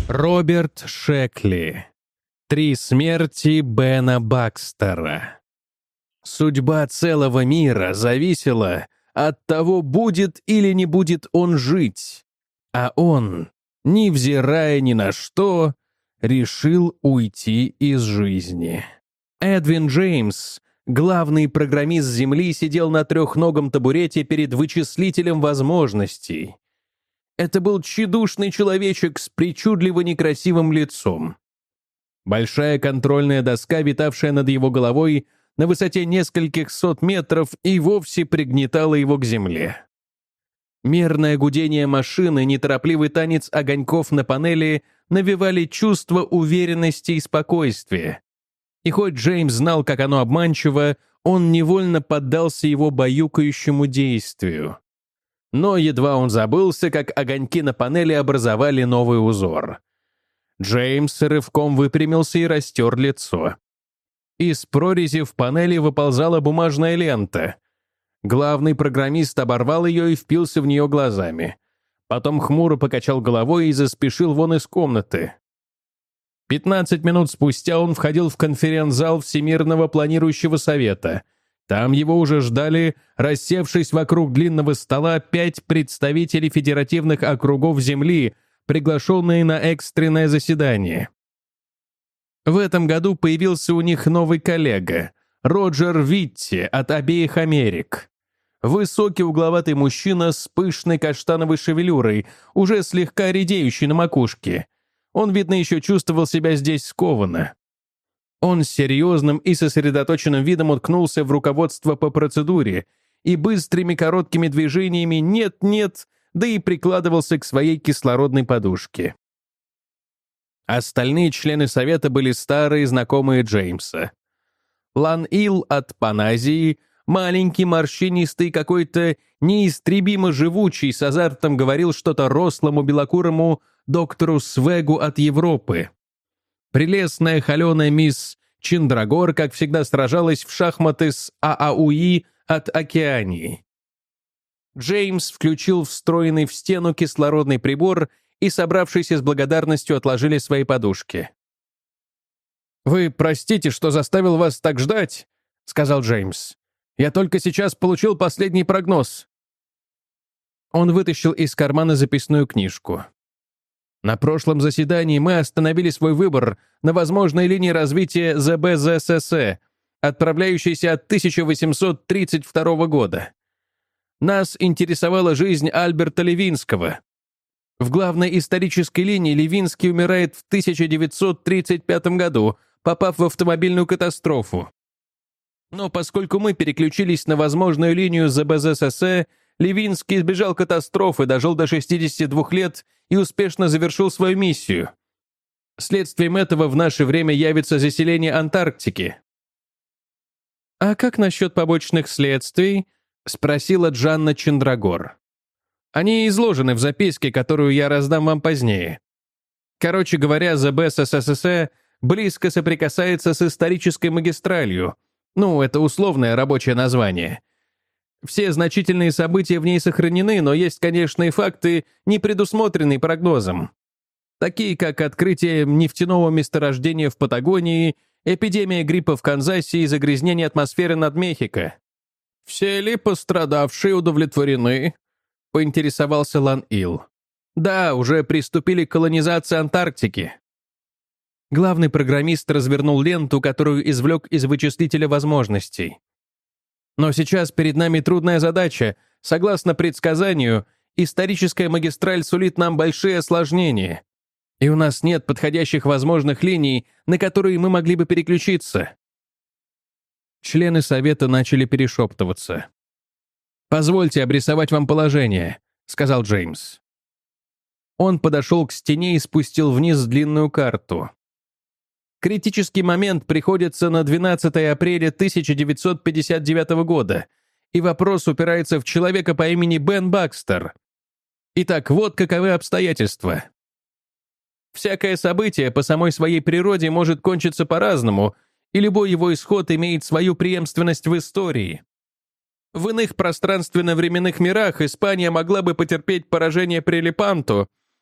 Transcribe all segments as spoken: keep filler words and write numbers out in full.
Роберт Шекли. Три смерти Бена Бакстера. Судьба целого мира зависела от того, будет или не будет он жить, а он, невзирая ни на что, решил уйти из жизни. Эдвин Джеймс, главный программист Земли, сидел на трехногом табурете перед вычислителем возможностей. Это был тщедушный человечек с причудливо некрасивым лицом. Большая контрольная доска, витавшая над его головой на высоте нескольких сот метров, и вовсе пригнетала его к земле. Мерное гудение машины, неторопливый танец огоньков на панели навевали чувство уверенности и спокойствия. И хоть Джеймс знал, как оно обманчиво, он невольно поддался его баюкающему действию. Но едва он забылся, как огоньки на панели образовали новый узор. Джеймс рывком выпрямился и растер лицо. Из прорези в панели выползала бумажная лента. Главный программист оборвал ее и впился в нее глазами. Потом хмуро покачал головой и заспешил вон из комнаты. Пятнадцать минут спустя он входил в конференц-зал Всемирного планирующего совета. Там его уже ждали, рассевшись вокруг длинного стола, пять представителей федеративных округов Земли, приглашенные на экстренное заседание. В этом году появился у них новый коллега, Роджер Витти от обеих Америк. Высокий угловатый мужчина с пышной каштановой шевелюрой, уже слегка редеющей на макушке. Он, видно, еще чувствовал себя здесь скованно. Он с серьезным и сосредоточенным видом уткнулся в руководство по процедуре и быстрыми короткими движениями «нет-нет», да и прикладывался к своей кислородной подушке. Остальные члены совета были старые знакомые Джеймса. Лан Ил от Паназии, маленький, морщинистый, какой-то неистребимо живучий, с азартом говорил что-то рослому белокурому доктору Свегу от Европы. Прелестная холеная мисс Чиндрагор, как всегда, сражалась в шахматы с Аауи от Океании. Джеймс включил встроенный в стену кислородный прибор, и, собравшиеся с благодарностью, отложили свои подушки. «Вы простите, что заставил вас так ждать», — сказал Джеймс. «Я только сейчас получил последний прогноз». Он вытащил из кармана записную книжку. На прошлом заседании мы остановили свой выбор на возможной линии развития зэ бэ зэ эс эс э, отправляющейся от тысяча восемьсот тридцать второго года. Нас интересовала жизнь Альберта Левинского. В главной исторической линии Левинский умирает в тысяча девятьсот тридцать пятом году, попав в автомобильную катастрофу. Но поскольку мы переключились на возможную линию зэ бэ зэ эс эс э, Левинский избежал катастрофы, дожил до шестидесяти двух лет и успешно завершил свою миссию. Следствием этого в наше время явится заселение Антарктики. «А как насчет побочных следствий?» — спросила Джанна Чиндрагор. «Они изложены в записке, которую я раздам вам позднее. Короче говоря, зэ бэ эс эс эс э близко соприкасается с исторической магистралью. Ну, это условное рабочее название. Все значительные события в ней сохранены, но есть, конечно, и факты, не предусмотренные прогнозом. Такие, как открытие нефтяного месторождения в Патагонии, эпидемия гриппа в Канзасе и загрязнение атмосферы над Мехико. «Все ли пострадавшие удовлетворены?» — поинтересовался Лан Ил. «Да, уже приступили к колонизации Антарктики». Главный программист развернул ленту, которую извлек из вычислителя возможностей. «Но сейчас перед нами трудная задача. Согласно предсказанию, историческая магистраль сулит нам большие осложнения. И у нас нет подходящих возможных линий, на которые мы могли бы переключиться». Члены совета начали перешептываться. «Позвольте обрисовать вам положение», — сказал Джеймс. Он подошел к стене и спустил вниз длинную карту. Критический момент приходится на двенадцатое апреля тысяча девятьсот пятьдесят девятого года, и вопрос упирается в человека по имени Бен Бакстер. Итак, вот каковы обстоятельства. Всякое событие по самой своей природе может кончиться по-разному, и любой его исход имеет свою преемственность в истории. В иных пространственно-временных мирах Испания могла бы потерпеть поражение при Лепанту,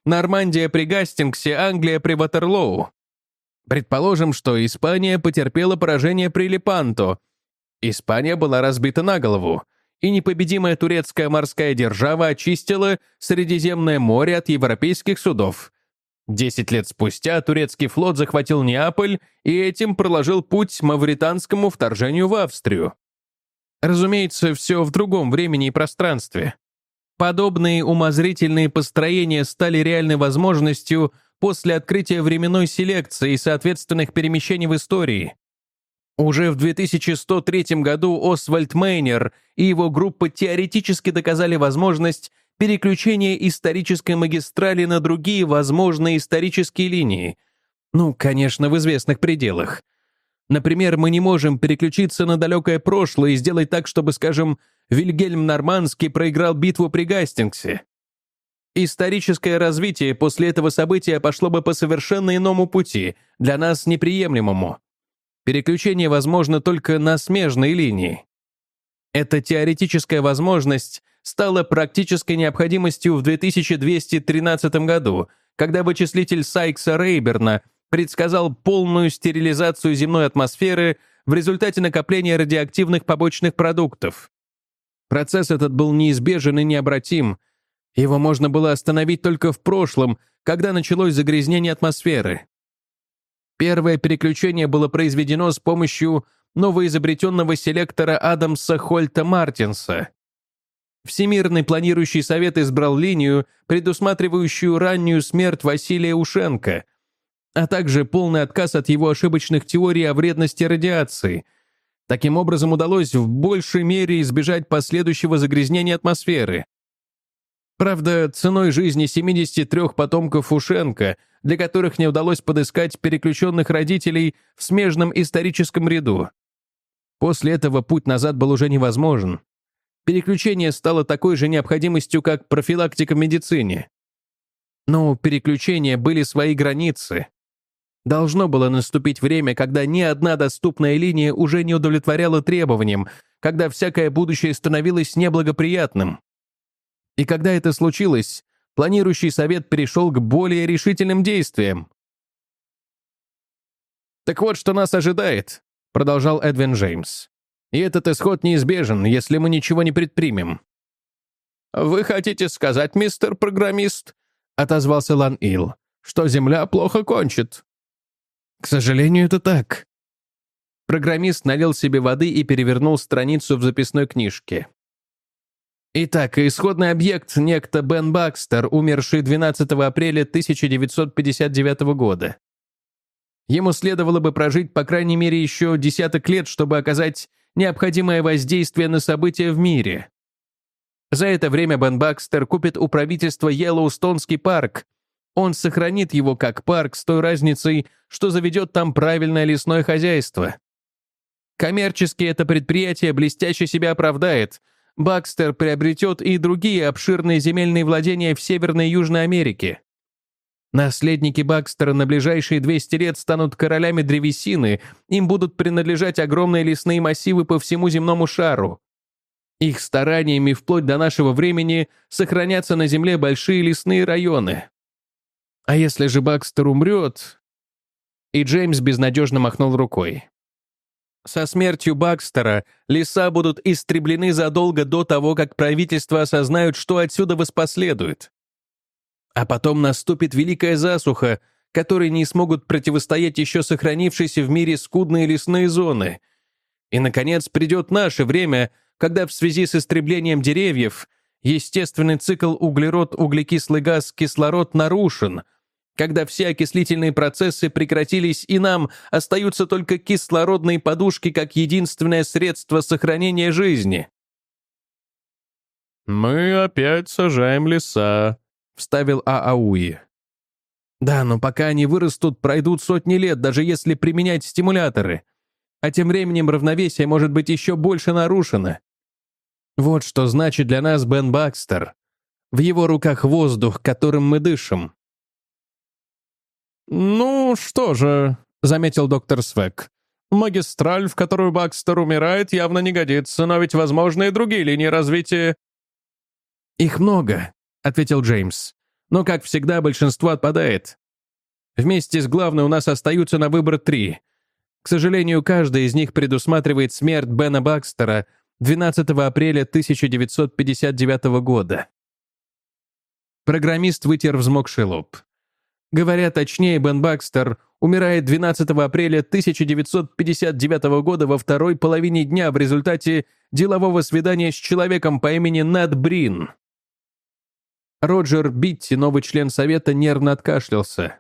Нормандия при Гастингсе, Англия при Ватерлоу. Предположим, что Испания потерпела поражение при Лепанто. Испания была разбита на голову, и непобедимая турецкая морская держава очистила Средиземное море от европейских судов. Десять лет спустя турецкий флот захватил Неаполь и этим проложил путь мавританскому вторжению в Австрию. Разумеется, все в другом времени и пространстве. Подобные умозрительные построения стали реальной возможностью после открытия временной селекции и соответственных перемещений в истории. Уже в две тысячи сто третьем году Освальд Мейнер и его группа теоретически доказали возможность переключения исторической магистрали на другие возможные исторические линии. Ну, конечно, в известных пределах. Например, мы не можем переключиться на далекое прошлое и сделать так, чтобы, скажем, Вильгельм Нормандский проиграл битву при Гастингсе. Историческое развитие после этого события пошло бы по совершенно иному пути, для нас неприемлемому. Переключение возможно только на смежной линии. Эта теоретическая возможность стала практической необходимостью в две тысячи двести тринадцатом году, когда вычислитель Сайкса-Рейберна предсказал полную стерилизацию земной атмосферы в результате накопления радиоактивных побочных продуктов. Процесс этот был неизбежен и необратим. Его можно было остановить только в прошлом, когда началось загрязнение атмосферы. Первое переключение было произведено с помощью новоизобретенного селектора Адамса Хольта Мартинса. Всемирный планирующий совет избрал линию, предусматривающую раннюю смерть Василия Ушенко, а также полный отказ от его ошибочных теорий о вредности радиации. Таким образом, удалось в большей мере избежать последующего загрязнения атмосферы. Правда, ценой жизни семидесяти трёх потомков Ушенко, для которых не удалось подыскать переключенных родителей в смежном историческом ряду. После этого путь назад был уже невозможен. Переключение стало такой же необходимостью, как профилактика в медицине. Но у переключения были свои границы. Должно было наступить время, когда ни одна доступная линия уже не удовлетворяла требованиям, когда всякое будущее становилось неблагоприятным. И когда это случилось, планирующий совет перешел к более решительным действиям. «Так вот, что нас ожидает», — продолжал Эдвин Джеймс. «И этот исход неизбежен, если мы ничего не предпримем». «Вы хотите сказать, мистер программист», — отозвался Лан Ил, «что Земля плохо кончит?» «К сожалению, это так». Программист налил себе воды и перевернул страницу в записной книжке. Итак, исходный объект, некто Бен Бакстер, умерший двенадцатого апреля тысяча девятьсот пятьдесят девятого года. Ему следовало бы прожить по крайней мере еще десяток лет, чтобы оказать необходимое воздействие на события в мире. За это время Бен Бакстер купит у правительства Йеллоустонский парк. Он сохранит его как парк с той разницей, что заведет там правильное лесное хозяйство. Коммерчески это предприятие блестяще себя оправдает. Бакстер приобретет и другие обширные земельные владения в Северной и Южной Америке. Наследники Бакстера на ближайшие двести лет станут королями древесины, им будут принадлежать огромные лесные массивы по всему земному шару. Их стараниями вплоть до нашего времени сохранятся на земле большие лесные районы. А если же Бакстер умрет...» И Джеймс безнадежно махнул рукой. «Со смертью Бакстера леса будут истреблены задолго до того, как правительства осознают, что отсюда воспоследует. А потом наступит великая засуха, которой не смогут противостоять еще сохранившиеся в мире скудные лесные зоны. И, наконец, придет наше время, когда в связи с истреблением деревьев естественный цикл углерод-углекислый газ-кислород нарушен, когда все окислительные процессы прекратились и нам остаются только кислородные подушки как единственное средство сохранения жизни». «Мы опять сажаем леса», — вставил Аауи. «Да, но пока они вырастут, пройдут сотни лет, даже если применять стимуляторы. А тем временем равновесие может быть еще больше нарушено. Вот что значит для нас Бен Бакстер. В его руках воздух, которым мы дышим». «Ну, что же», — заметил доктор Свек, «магистраль, в которую Бакстер умирает, явно не годится, но ведь возможны и другие линии развития». «Их много», — ответил Джеймс. Но, как всегда, большинство отпадает. Вместе с главной у нас остаются на выбор три. К сожалению, каждая из них предусматривает смерть Бена Бакстера двенадцатого апреля тысяча девятьсот пятьдесят девятого года. Программист вытер взмокший лоб. Говоря точнее, Бен Бакстер умирает двенадцатого апреля тысяча девятьсот пятьдесят девятого года во второй половине дня в результате делового свидания с человеком по имени Нед Брин. Роджер Битти, новый член совета, нервно откашлялся.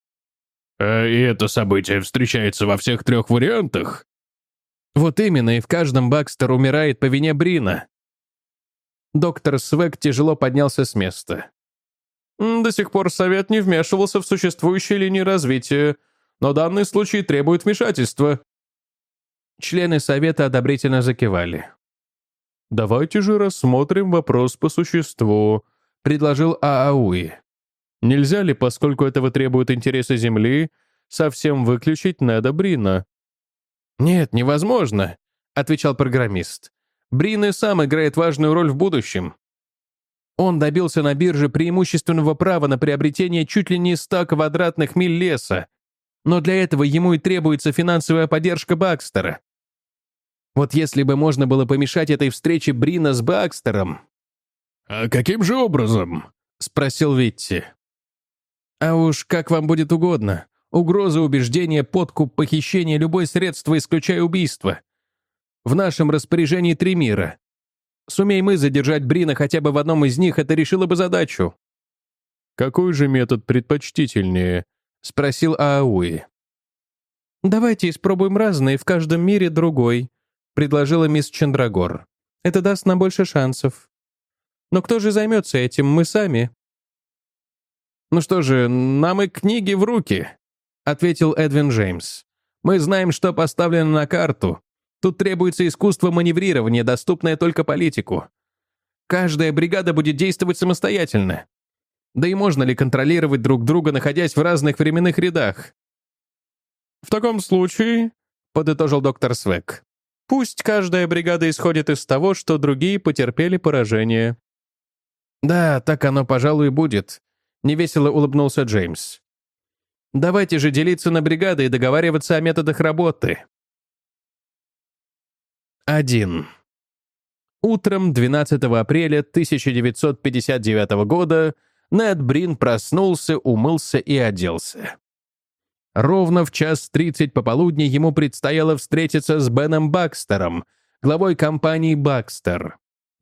«А и это событие встречается во всех трех вариантах?» Вот именно, и в каждом Бакстер умирает по вине Брина. Доктор Свек тяжело поднялся с места. До сих пор совет не вмешивался в существующие линии развития, но данный случай требует вмешательства. Члены совета одобрительно закивали. «Давайте же рассмотрим вопрос по существу», — предложил Аауи. «Нельзя ли, поскольку этого требуют интересы Земли, совсем выключить Неда Брина?» «Нет, невозможно», — отвечал программист. «Брин и сам играет важную роль в будущем. Он добился на бирже преимущественного права на приобретение чуть ли не ста квадратных миль леса, но для этого ему и требуется финансовая поддержка Бакстера. Вот если бы можно было помешать этой встрече Брина с Бакстером...» «А каким же образом?» — спросил Витти. «А уж как вам будет угодно. Угроза, убеждение, подкуп, похищение, любое средство, исключая убийство. В нашем распоряжении три мира. Сумей мы задержать Брина хотя бы в одном из них, это решило бы задачу». «Какой же метод предпочтительнее?» — спросил Аауи. «Давайте испробуем разные, в каждом мире другой», — предложила мисс Чандрагор. «Это даст нам больше шансов. Но кто же займется этим, мы сами?» «Ну что же, нам и книги в руки», — ответил Эдвин Джеймс. «Мы знаем, что поставлено на карту. Тут требуется искусство маневрирования, доступное только политику. Каждая бригада будет действовать самостоятельно. Да и можно ли контролировать друг друга, находясь в разных временных рядах?» «В таком случае», — подытожил доктор Свек, «пусть каждая бригада исходит из того, что другие потерпели поражение». «Да, так оно, пожалуй, и будет», — невесело улыбнулся Джеймс. «Давайте же делиться на бригады и договариваться о методах работы». один. Утром двенадцатого апреля тысяча девятьсот пятьдесят девятого года Нед Брин проснулся, умылся и оделся. Ровно в час тридцать пополудни ему предстояло встретиться с Беном Бакстером, главой компании «Бакстер».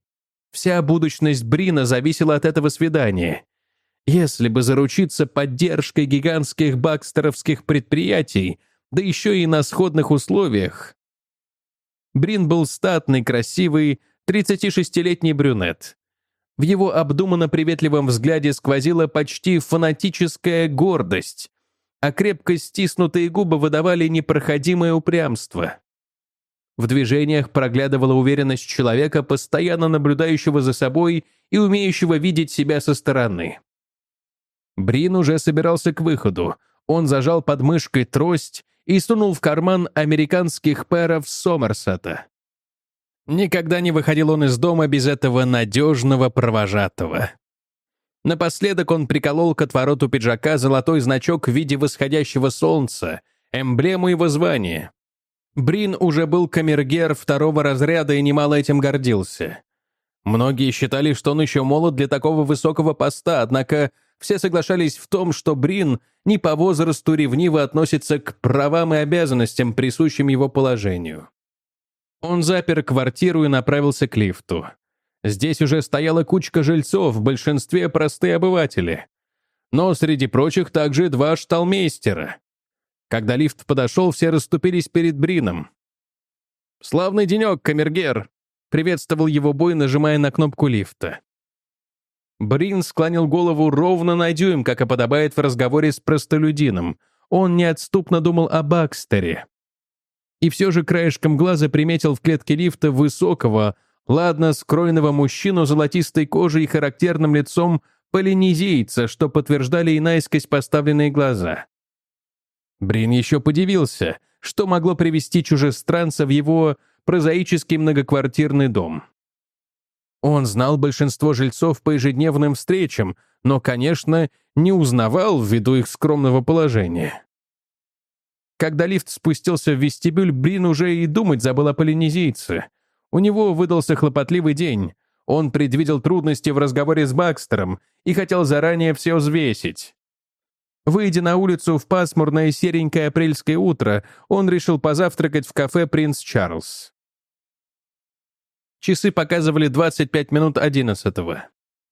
Вся будущность Брина зависела от этого свидания. Если бы заручиться поддержкой гигантских бакстеровских предприятий, да еще и на сходных условиях. Брин был статный, красивый, тридцатишестилетний брюнет. В его обдуманно приветливом взгляде сквозила почти фанатическая гордость, а крепко стиснутые губы выдавали непроходимое упрямство. В движениях проглядывала уверенность человека, постоянно наблюдающего за собой и умеющего видеть себя со стороны. Брин уже собирался к выходу. Он зажал под мышкой трость и сунул в карман американских пэров Сомерсета. Никогда не выходил он из дома без этого надежного провожатого. Напоследок он приколол к отвороту пиджака золотой значок в виде восходящего солнца, эмблему его звания. Брин уже был камергер второго разряда и немало этим гордился. Многие считали, что он еще молод для такого высокого поста, однако все соглашались в том, что Брин не по возрасту ревниво относится к правам и обязанностям, присущим его положению. Он запер квартиру и направился к лифту. Здесь уже стояла кучка жильцов, в большинстве простые обыватели. Но среди прочих также два шталмейстера. Когда лифт подошел, все расступились перед Брином. «Славный денек, камергер!» — приветствовал его бой, нажимая на кнопку лифта. Брин склонил голову ровно на дюйм, как и подобает в разговоре с простолюдином. Он неотступно думал о Бакстере. И все же краешком глаза приметил в клетке лифта высокого, ладно скроенного мужчину с золотистой кожей и характерным лицом полинезийца, что подтверждали и наискось поставленные глаза. Брин еще подивился, что могло привести чужестранца в его прозаический многоквартирный дом. Он знал большинство жильцов по ежедневным встречам, но, конечно, не узнавал ввиду их скромного положения. Когда лифт спустился в вестибюль, Брин уже и думать забыл о полинезийце. У него выдался хлопотливый день. Он предвидел трудности в разговоре с Бакстером и хотел заранее все взвесить. Выйдя на улицу в пасмурное серенькое апрельское утро, он решил позавтракать в кафе «Принц Чарльз». Часы показывали двадцать пять минут одиннадцатого.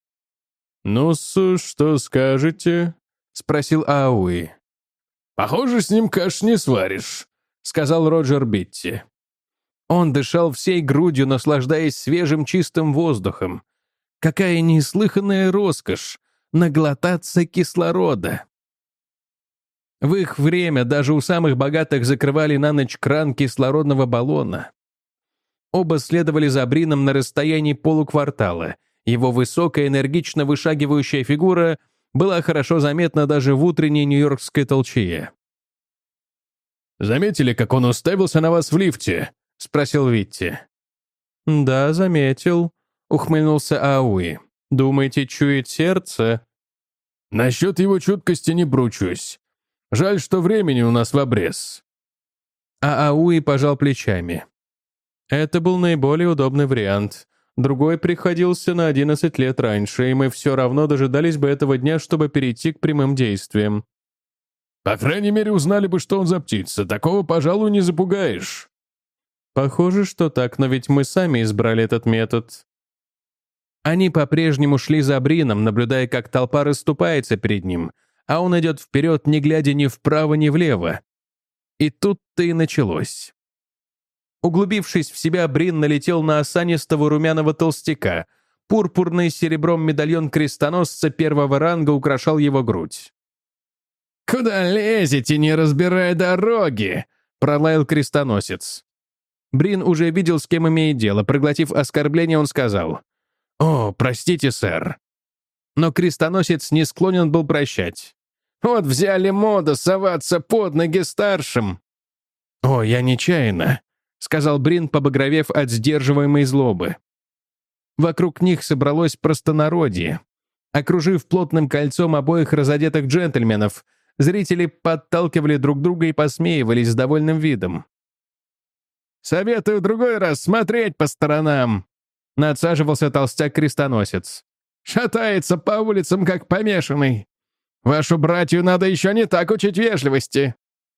«Ну-с, что скажете?» — спросил Ауи. «Похоже, с ним каш не сваришь», — сказал Роджер Битти. Он дышал всей грудью, наслаждаясь свежим чистым воздухом. Какая неслыханная роскошь — наглотаться кислорода. В их время даже у самых богатых закрывали на ночь кран кислородного баллона. Оба следовали за Брином на расстоянии полуквартала. Его высокая, энергично вышагивающая фигура была хорошо заметна даже в утренней нью-йоркской толчее. «Заметили, как он уставился на вас в лифте?» — спросил Витти. «Да, заметил», — ухмыльнулся Ауи. «Думаете, чует сердце?» «Насчет его чуткости не бручусь. Жаль, что времени у нас в обрез». А Ауи пожал плечами. «Это был наиболее удобный вариант. Другой приходился на одиннадцать лет раньше, и мы все равно дожидались бы этого дня, чтобы перейти к прямым действиям». «По крайней мере, узнали бы, что он за птица. Такого, пожалуй, не запугаешь». «Похоже, что так, но ведь мы сами избрали этот метод». Они по-прежнему шли за Брином, наблюдая, как толпа расступается перед ним, а он идет вперед, не глядя ни вправо, ни влево. И тут-то и началось. Углубившись в себя, Брин налетел на осанистого румяного толстяка. Пурпурный с серебром медальон крестоносца первого ранга украшал его грудь. «Куда лезете, не разбирая дороги?» — пролаял крестоносец. Брин уже видел, с кем имеет дело. Проглотив оскорбление, он сказал: «О, простите, сэр». Но крестоносец не склонен был прощать. «Вот взяли моду соваться под ноги старшим». «О, я нечаянно», — сказал Брин, побагровев от сдерживаемой злобы. Вокруг них собралось простонародье. Окружив плотным кольцом обоих разодетых джентльменов, зрители подталкивали друг друга и посмеивались с довольным видом. «Советую в другой раз смотреть по сторонам», — надсаживался толстяк-крестоносец. «Шатается по улицам, как помешанный. Вашу братью надо еще не так учить вежливости».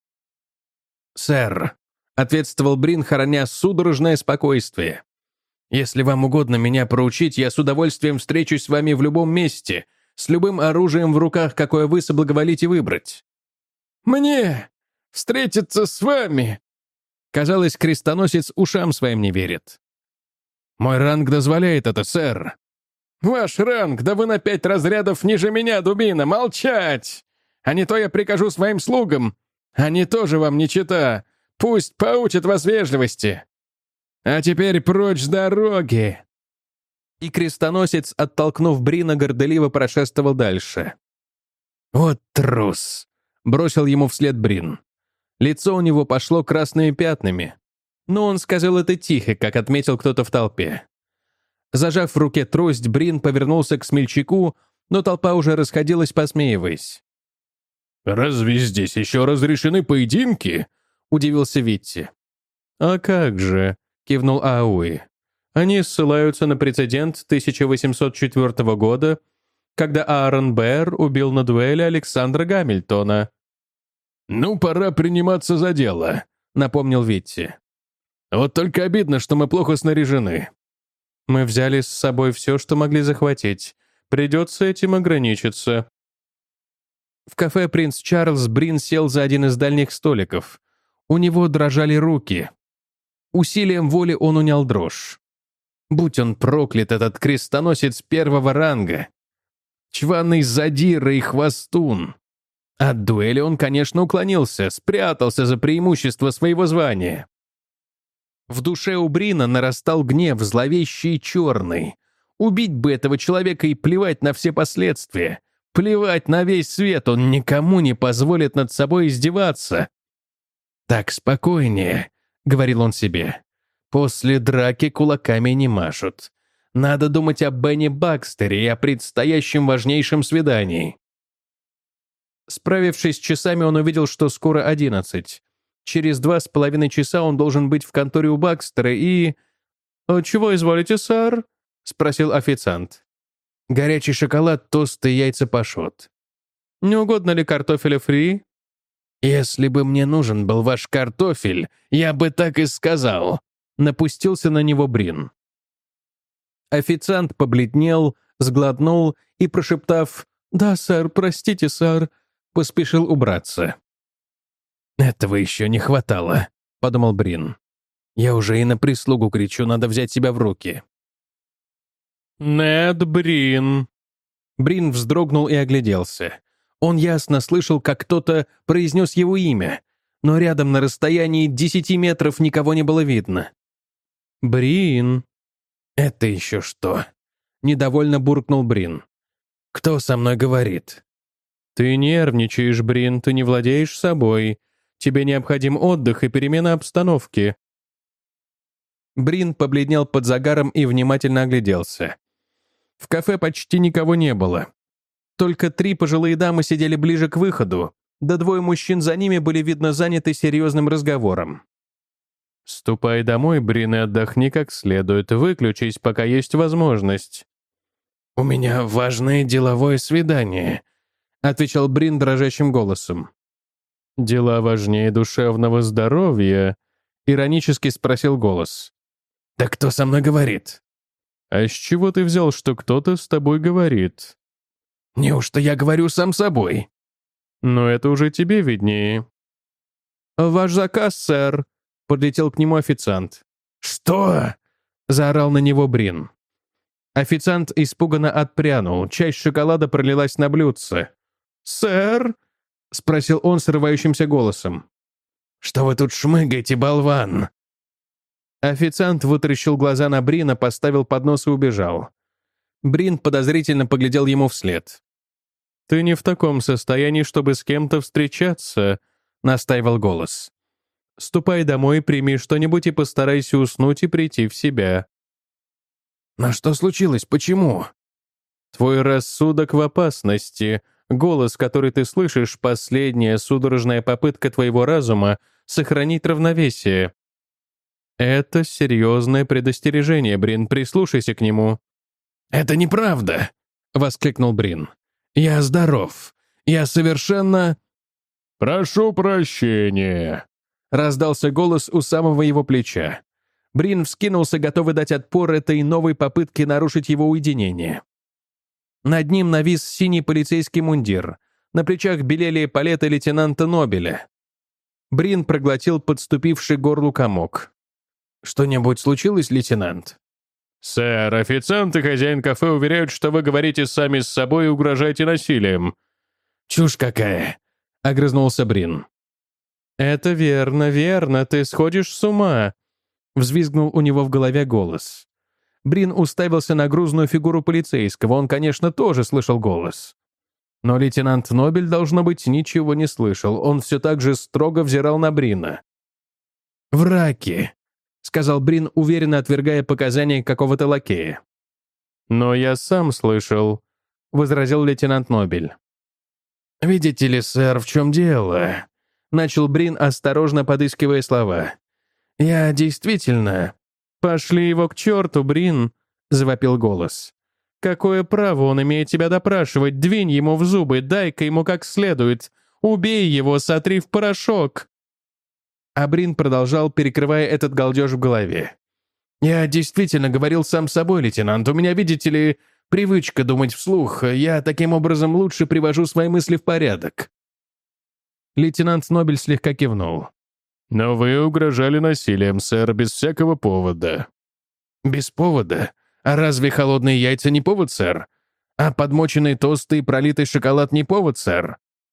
«Сэр», — ответствовал Брин, храня судорожное спокойствие, «если вам угодно меня проучить, я с удовольствием встречусь с вами в любом месте, с любым оружием в руках, какое вы соблаговолите выбрать». «Мне встретиться с вами?» Казалось, крестоносец ушам своим не верит. «Мой ранг дозволяет это, сэр». «Ваш ранг, да вы на пять разрядов ниже меня, дубина, молчать! А не то я прикажу своим слугам. Они тоже вам не чета. Пусть поучат вас вежливости. А теперь прочь с дороги!» И крестоносец, оттолкнув Брина, горделиво прошествовал дальше. «Вот трус!» — бросил ему вслед Брин. Лицо у него пошло красными пятнами. Но он сказал это тихо, как отметил кто-то в толпе. Зажав в руке трость, Брин повернулся к смельчаку, но толпа уже расходилась, посмеиваясь. «Разве здесь еще разрешены поединки?» — удивился Витти. «А как же?» — кивнул Ауи. «Они ссылаются на прецедент тысяча восемьсот четвёртого года, когда Аарон Бэр убил на дуэли Александра Гамильтона». «Ну, пора приниматься за дело», — напомнил Витти. «Вот только обидно, что мы плохо снаряжены». «Мы взяли с собой все, что могли захватить. Придется этим ограничиться». В кафе «Принц Чарльз» Брин сел за один из дальних столиков. У него дрожали руки. Усилием воли он унял дрожь. Будь он проклят, этот крестоносец первого ранга. Чванный задира и хвостун. От дуэли он, конечно, уклонился, спрятался за преимущество своего звания. В душе у Брина нарастал гнев, зловещий и черный. Убить бы этого человека и плевать на все последствия. Плевать на весь свет, он никому не позволит над собой издеваться. «Так спокойнее», — говорил он себе. «После драки кулаками не машут. Надо думать о Бенни Бакстере и о предстоящем важнейшем свидании. Справившись с часами, он увидел, что скоро одиннадцать. Через два с половиной часа он должен быть в конторе у Бакстера и... «Чего изволите, сэр?» — спросил официант. «Горячий шоколад, тост и яйца пашот». «Не угодно ли картофеля фри?» «Если бы мне нужен был ваш картофель, я бы так и сказал», — напустился на него Брин. Официант побледнел, сглотнул и, прошептав «Да, сэр, простите, сэр», поспешил убраться. «Этого еще не хватало», — подумал Брин. «Я уже и на прислугу кричу, надо взять себя в руки». «Нед Брин». Брин вздрогнул и огляделся. Он ясно слышал, как кто-то произнес его имя, но рядом на расстоянии десяти метров никого не было видно. «Брин». «Это еще что?» — недовольно буркнул Брин. «Кто со мной говорит?» «Ты нервничаешь, Брин, ты не владеешь собой. Тебе необходим отдых и перемена обстановки». Брин побледнел под загаром и внимательно огляделся. В кафе почти никого не было. Только три пожилые дамы сидели ближе к выходу, да двое мужчин за ними были, видно, заняты серьезным разговором. «Ступай домой, Брин, и отдохни как следует. Выключись, пока есть возможность». «У меня важное деловое свидание», — отвечал Брин дрожащим голосом. «Дела важнее душевного здоровья», — иронически спросил голос. «Да кто со мной говорит?» «А с чего ты взял, что кто-то с тобой говорит?» «Неужто я говорю сам собой?» «Но это уже тебе виднее». «Ваш заказ, сэр», — подлетел к нему официант. «Что?» — заорал на него Брин. Официант испуганно отпрянул, часть шоколада пролилась на блюдце. «Сэр?» — спросил он срывающимся голосом. «Что вы тут шмыгаете, болван?» Официант вытаращил глаза на Брина, поставил поднос и убежал. Брин подозрительно поглядел ему вслед. «Ты не в таком состоянии, чтобы с кем-то встречаться», — настаивал голос. «Ступай домой, прими что-нибудь и постарайся уснуть и прийти в себя». «Но что случилось? Почему?» «Твой рассудок в опасности. Голос, который ты слышишь, последняя судорожная попытка твоего разума сохранить равновесие. Это серьезное предостережение, Брин, прислушайся к нему». «Это неправда!» — воскликнул Брин. «Я здоров. Я совершенно...» «Прошу прощения», — раздался голос у самого его плеча. Брин вскинулся, готовый дать отпор этой новой попытке нарушить его уединение. Над ним навис синий полицейский мундир. На плечах белели эполеты лейтенанта Нобеля. Брин проглотил подступивший к горлу комок. «Что-нибудь случилось, лейтенант?» «Сэр, официант и хозяин кафе уверяют, что вы говорите сами с собой и угрожаете насилием». «Чушь какая!» — огрызнулся Брин. «Это верно, верно, ты сходишь с ума!» — взвизгнул у него в голове голос. Брин уставился на грузную фигуру полицейского, он, конечно, тоже слышал голос. Но лейтенант Нобель, должно быть, ничего не слышал, он все так же строго взирал на Брина. «Враки!» — сказал Брин, уверенно отвергая показания какого-то лакея. «Но я сам слышал», — возразил лейтенант Нобель. «Видите ли, сэр, в чем дело?» — начал Брин, осторожно подыскивая слова. «Я действительно...» «Пошли его к черту, Брин», — завопил голос. «Какое право он имеет тебя допрашивать? Двинь ему в зубы, дай-ка ему как следует. Убей его, сотри в порошок». А Брин продолжал, перекрывая этот галдеж в голове. «Я действительно говорил сам с собой, лейтенант. У меня, видите ли, привычка думать вслух. Я таким образом лучше привожу свои мысли в порядок». Лейтенант Нобель слегка кивнул. «Но вы угрожали насилием, сэр, без всякого повода». «Без повода? А разве холодные яйца не повод, сэр? А подмоченные тосты и пролитый шоколад не повод, сэр?»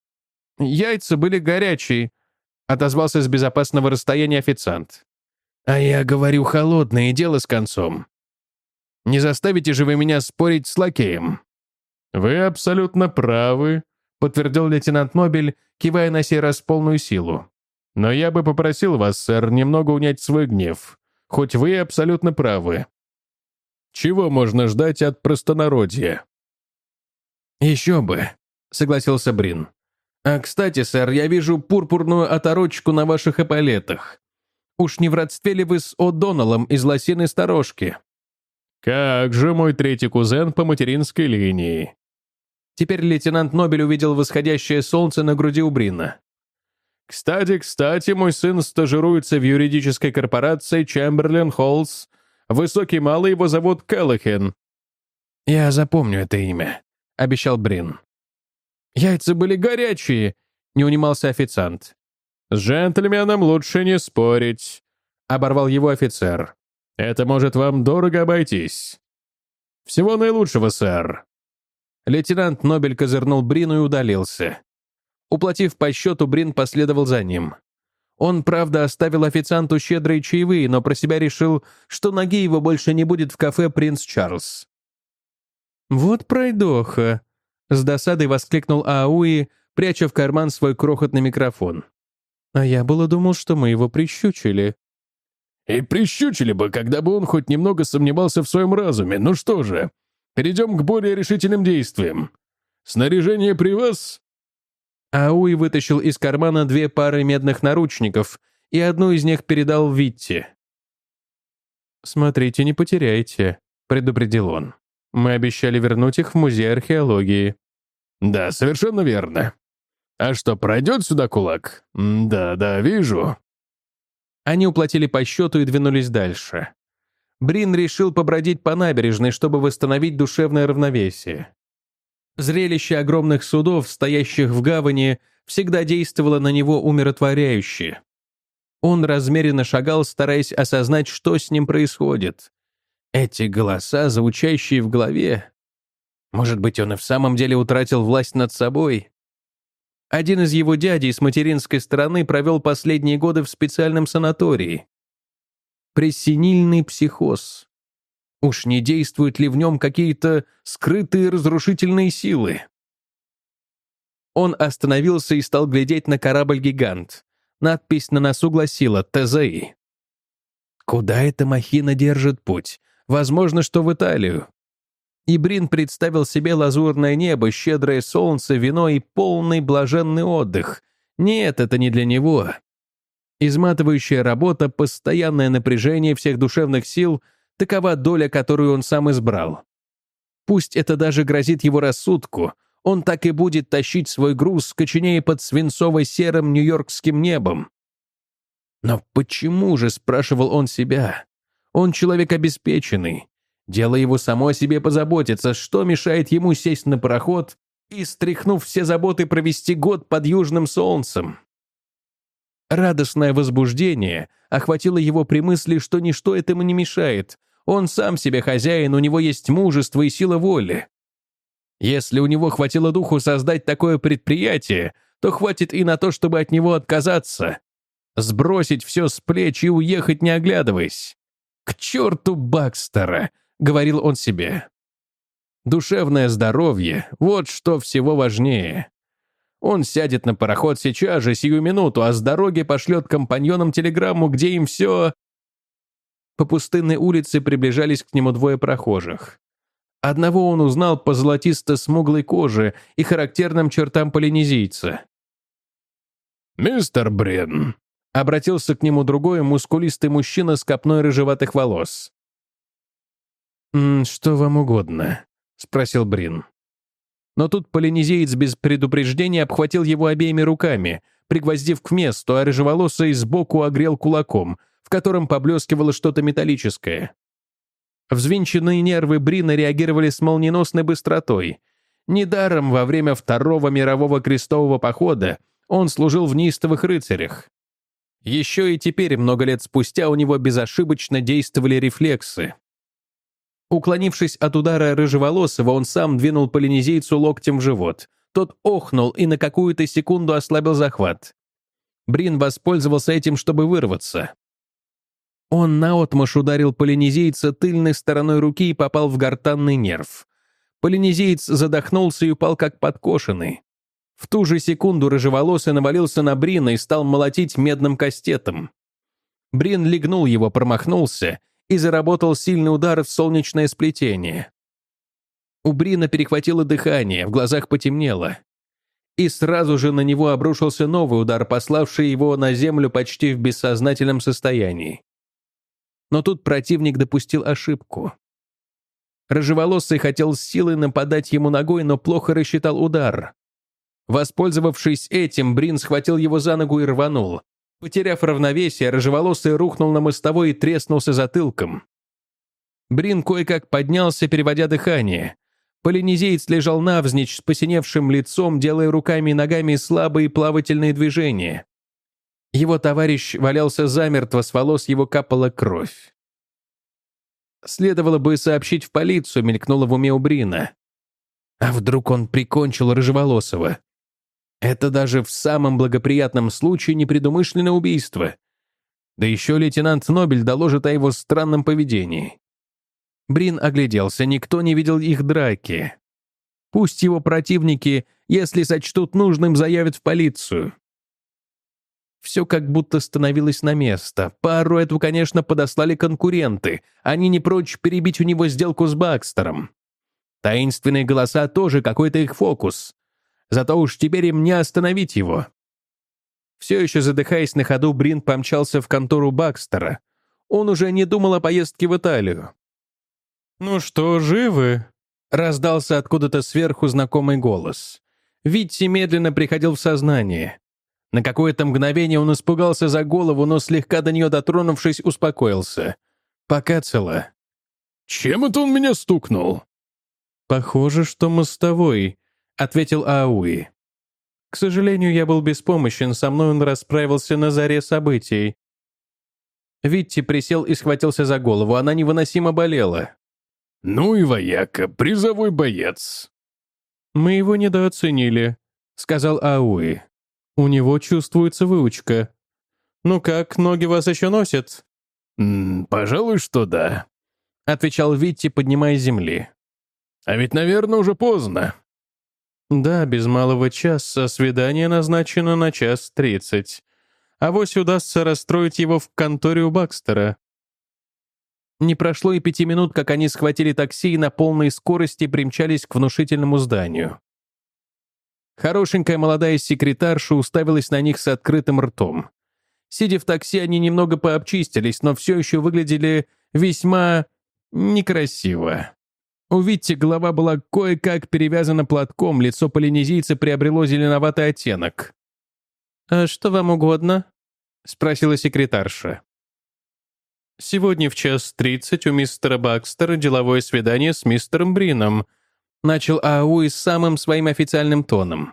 «Яйца были горячие», — отозвался с безопасного расстояния официант. «А я говорю холодные, дело с концом. Не заставите же вы меня спорить с лакеем?» «Вы абсолютно правы», — подтвердил лейтенант Нобель, кивая на сей раз в полную силу. «Но я бы попросил вас, сэр, немного унять свой гнев. Хоть вы абсолютно правы». Чего можно ждать от простонародья?» «Еще бы», — согласился Брин. «А, кстати, сэр, я вижу пурпурную оторочку на ваших эполетах. Уж не в родстве ли вы с О'Доннеллом из лосиной сторожки?» «Как же мой третий кузен по материнской линии». Теперь лейтенант Нобель увидел восходящее солнце на груди у Брина. «Кстати, кстати, мой сын стажируется в юридической корпорации Чемберлен Холлс. Высокий малый, его зовут Келлахен». «Я запомню это имя», — обещал Брин. «Яйца были горячие», — не унимался официант. «С джентльменом лучше не спорить», — оборвал его офицер. «Это может вам дорого обойтись». «Всего наилучшего, сэр». Лейтенант Нобель козырнул Брину и удалился. Уплатив по счету, Брин последовал за ним. Он, правда, оставил официанту щедрые чаевые, но про себя решил, что ноги его больше не будет в кафе «Принц Чарльз». «Вот пройдоха», — с досадой воскликнул Аауи, пряча в карман свой крохотный микрофон. «А я было думал, что мы его прищучили». «И прищучили бы, когда бы он хоть немного сомневался в своем разуме. Ну что же, перейдем к более решительным действиям. Снаряжение при вас?» Ауи вытащил из кармана две пары медных наручников и одну из них передал Витти. «Смотрите, не потеряйте», — предупредил он. «Мы обещали вернуть их в музей археологии». «Да, совершенно верно. А что, пройдет сюда кулак? Да, да, вижу». Они уплатили по счету и двинулись дальше. Брин решил побродить по набережной, чтобы восстановить душевное равновесие. Зрелище огромных судов, стоящих в гавани, всегда действовало на него умиротворяюще. Он размеренно шагал, стараясь осознать, что с ним происходит. Эти голоса, звучащие в голове. Может быть, он и в самом деле утратил власть над собой? Один из его дядей с материнской стороны провел последние годы в специальном санатории. Прессенильный психоз. Уж не действуют ли в нем какие-то скрытые разрушительные силы? Он остановился и стал глядеть на корабль-гигант. Надпись на носу гласила «ТЗИ». Куда эта махина держит путь? Возможно, что в Италию. И Брин представил себе лазурное небо, щедрое солнце, вино и полный блаженный отдых. Нет, это не для него. Изматывающая работа, постоянное напряжение всех душевных сил — такова доля, которую он сам избрал. Пусть это даже грозит его рассудку, он так и будет тащить свой груз, коченея под свинцово-серым нью-йоркским небом. Но почему же, спрашивал он себя? Он человек обеспеченный. Дело его само о себе позаботиться, что мешает ему сесть на пароход и, стряхнув все заботы, провести год под южным солнцем? Радостное возбуждение охватило его при мысли, что ничто этому не мешает. Он сам себе хозяин, у него есть мужество и сила воли. Если у него хватило духу создать такое предприятие, то хватит и на то, чтобы от него отказаться. Сбросить все с плеч и уехать, не оглядываясь. «К черту Бакстера!» — говорил он себе. Душевное здоровье — вот что всего важнее. Он сядет на пароход сейчас же, сию минуту, а с дороги пошлет компаньонам телеграмму, где им все... По пустынной улице приближались к нему двое прохожих. Одного он узнал по золотисто-смуглой коже и характерным чертам полинезийца. «Мистер Брин», — обратился к нему другой мускулистый мужчина с копной рыжеватых волос. «Что вам угодно?» — спросил Брин. Но тут полинезиец без предупреждения обхватил его обеими руками, пригвоздив к месту, а рыжеволосый сбоку огрел кулаком, в котором поблескивало что-то металлическое. Взвинченные нервы Брина реагировали с молниеносной быстротой. Недаром во время Второго мирового крестового похода он служил в неистовых рыцарях. Еще и теперь, много лет спустя, у него безошибочно действовали рефлексы. Уклонившись от удара рыжеволосого, он сам двинул полинезийцу локтем в живот. Тот охнул и на какую-то секунду ослабил захват. Брин воспользовался этим, чтобы вырваться. Он наотмашь ударил полинезийца тыльной стороной руки и попал в гортанный нерв. Полинезиец задохнулся и упал как подкошенный. В ту же секунду рыжеволосый навалился на Брина и стал молотить медным кастетом. Брин легнул его, промахнулся и заработал сильный удар в солнечное сплетение. У Брина перехватило дыхание, в глазах потемнело. И сразу же на него обрушился новый удар, пославший его на землю почти в бессознательном состоянии. Но тут противник допустил ошибку. Рыжеволосый хотел с силой нападать ему ногой, но плохо рассчитал удар. Воспользовавшись этим, Брин схватил его за ногу и рванул. Потеряв равновесие, рыжеволосый рухнул на мостовой и треснулся затылком. Брин кое-как поднялся, переводя дыхание. Полинезиец лежал навзничь с посиневшим лицом, делая руками и ногами слабые плавательные движения. Его товарищ валялся замертво, с волос его капала кровь. Следовало бы сообщить в полицию, мелькнуло в уме у Брина. А вдруг он прикончил Рыжеволосого? Это даже в самом благоприятном случае непредумышленное убийство. Да еще лейтенант Нобель доложит о его странном поведении. Брин огляделся, никто не видел их драки. Пусть его противники, если сочтут нужным, заявят в полицию. Все как будто становилось на место. Пару эту, конечно, подослали конкуренты. Они не прочь перебить у него сделку с Бакстером. Таинственные голоса тоже какой-то их фокус. Зато уж теперь им не остановить его. Все еще задыхаясь на ходу, Брин помчался в контору Бакстера. Он уже не думал о поездке в Италию. «Ну что, живы?» — раздался откуда-то сверху знакомый голос. Витти медленно приходил в сознание. На какое-то мгновение он испугался за голову, но слегка до нее дотронувшись, успокоился. Пока цело. «Чем это он меня стукнул?» «Похоже, что мостовой», — ответил Ауи. «К сожалению, я был беспомощен, со мной он расправился на заре событий». Витти присел и схватился за голову, она невыносимо болела. «Ну и вояка, призовой боец». «Мы его недооценили», — сказал Ауи. «У него чувствуется выучка. Ну как, ноги вас еще носят?» «М, «Пожалуй, что да», — отвечал Витти, поднимая с земли. «А ведь, наверное, уже поздно». «Да, без малого часа, свидание назначено на час тридцать. Авось удастся расстроить его в конторе у Бакстера». Не прошло и пяти минут, как они схватили такси и на полной скорости примчались к внушительному зданию. Хорошенькая молодая секретарша уставилась на них с открытым ртом. Сидя в такси, они немного пообчистились, но все еще выглядели весьма некрасиво. У Витти голова была кое-как перевязана платком, лицо полинезийца приобрело зеленоватый оттенок. «А что вам угодно?» — спросила секретарша. «Сегодня в час тридцать у мистера Бакстера деловое свидание с мистером Брином», — начал Ауи с самым своим официальным тоном.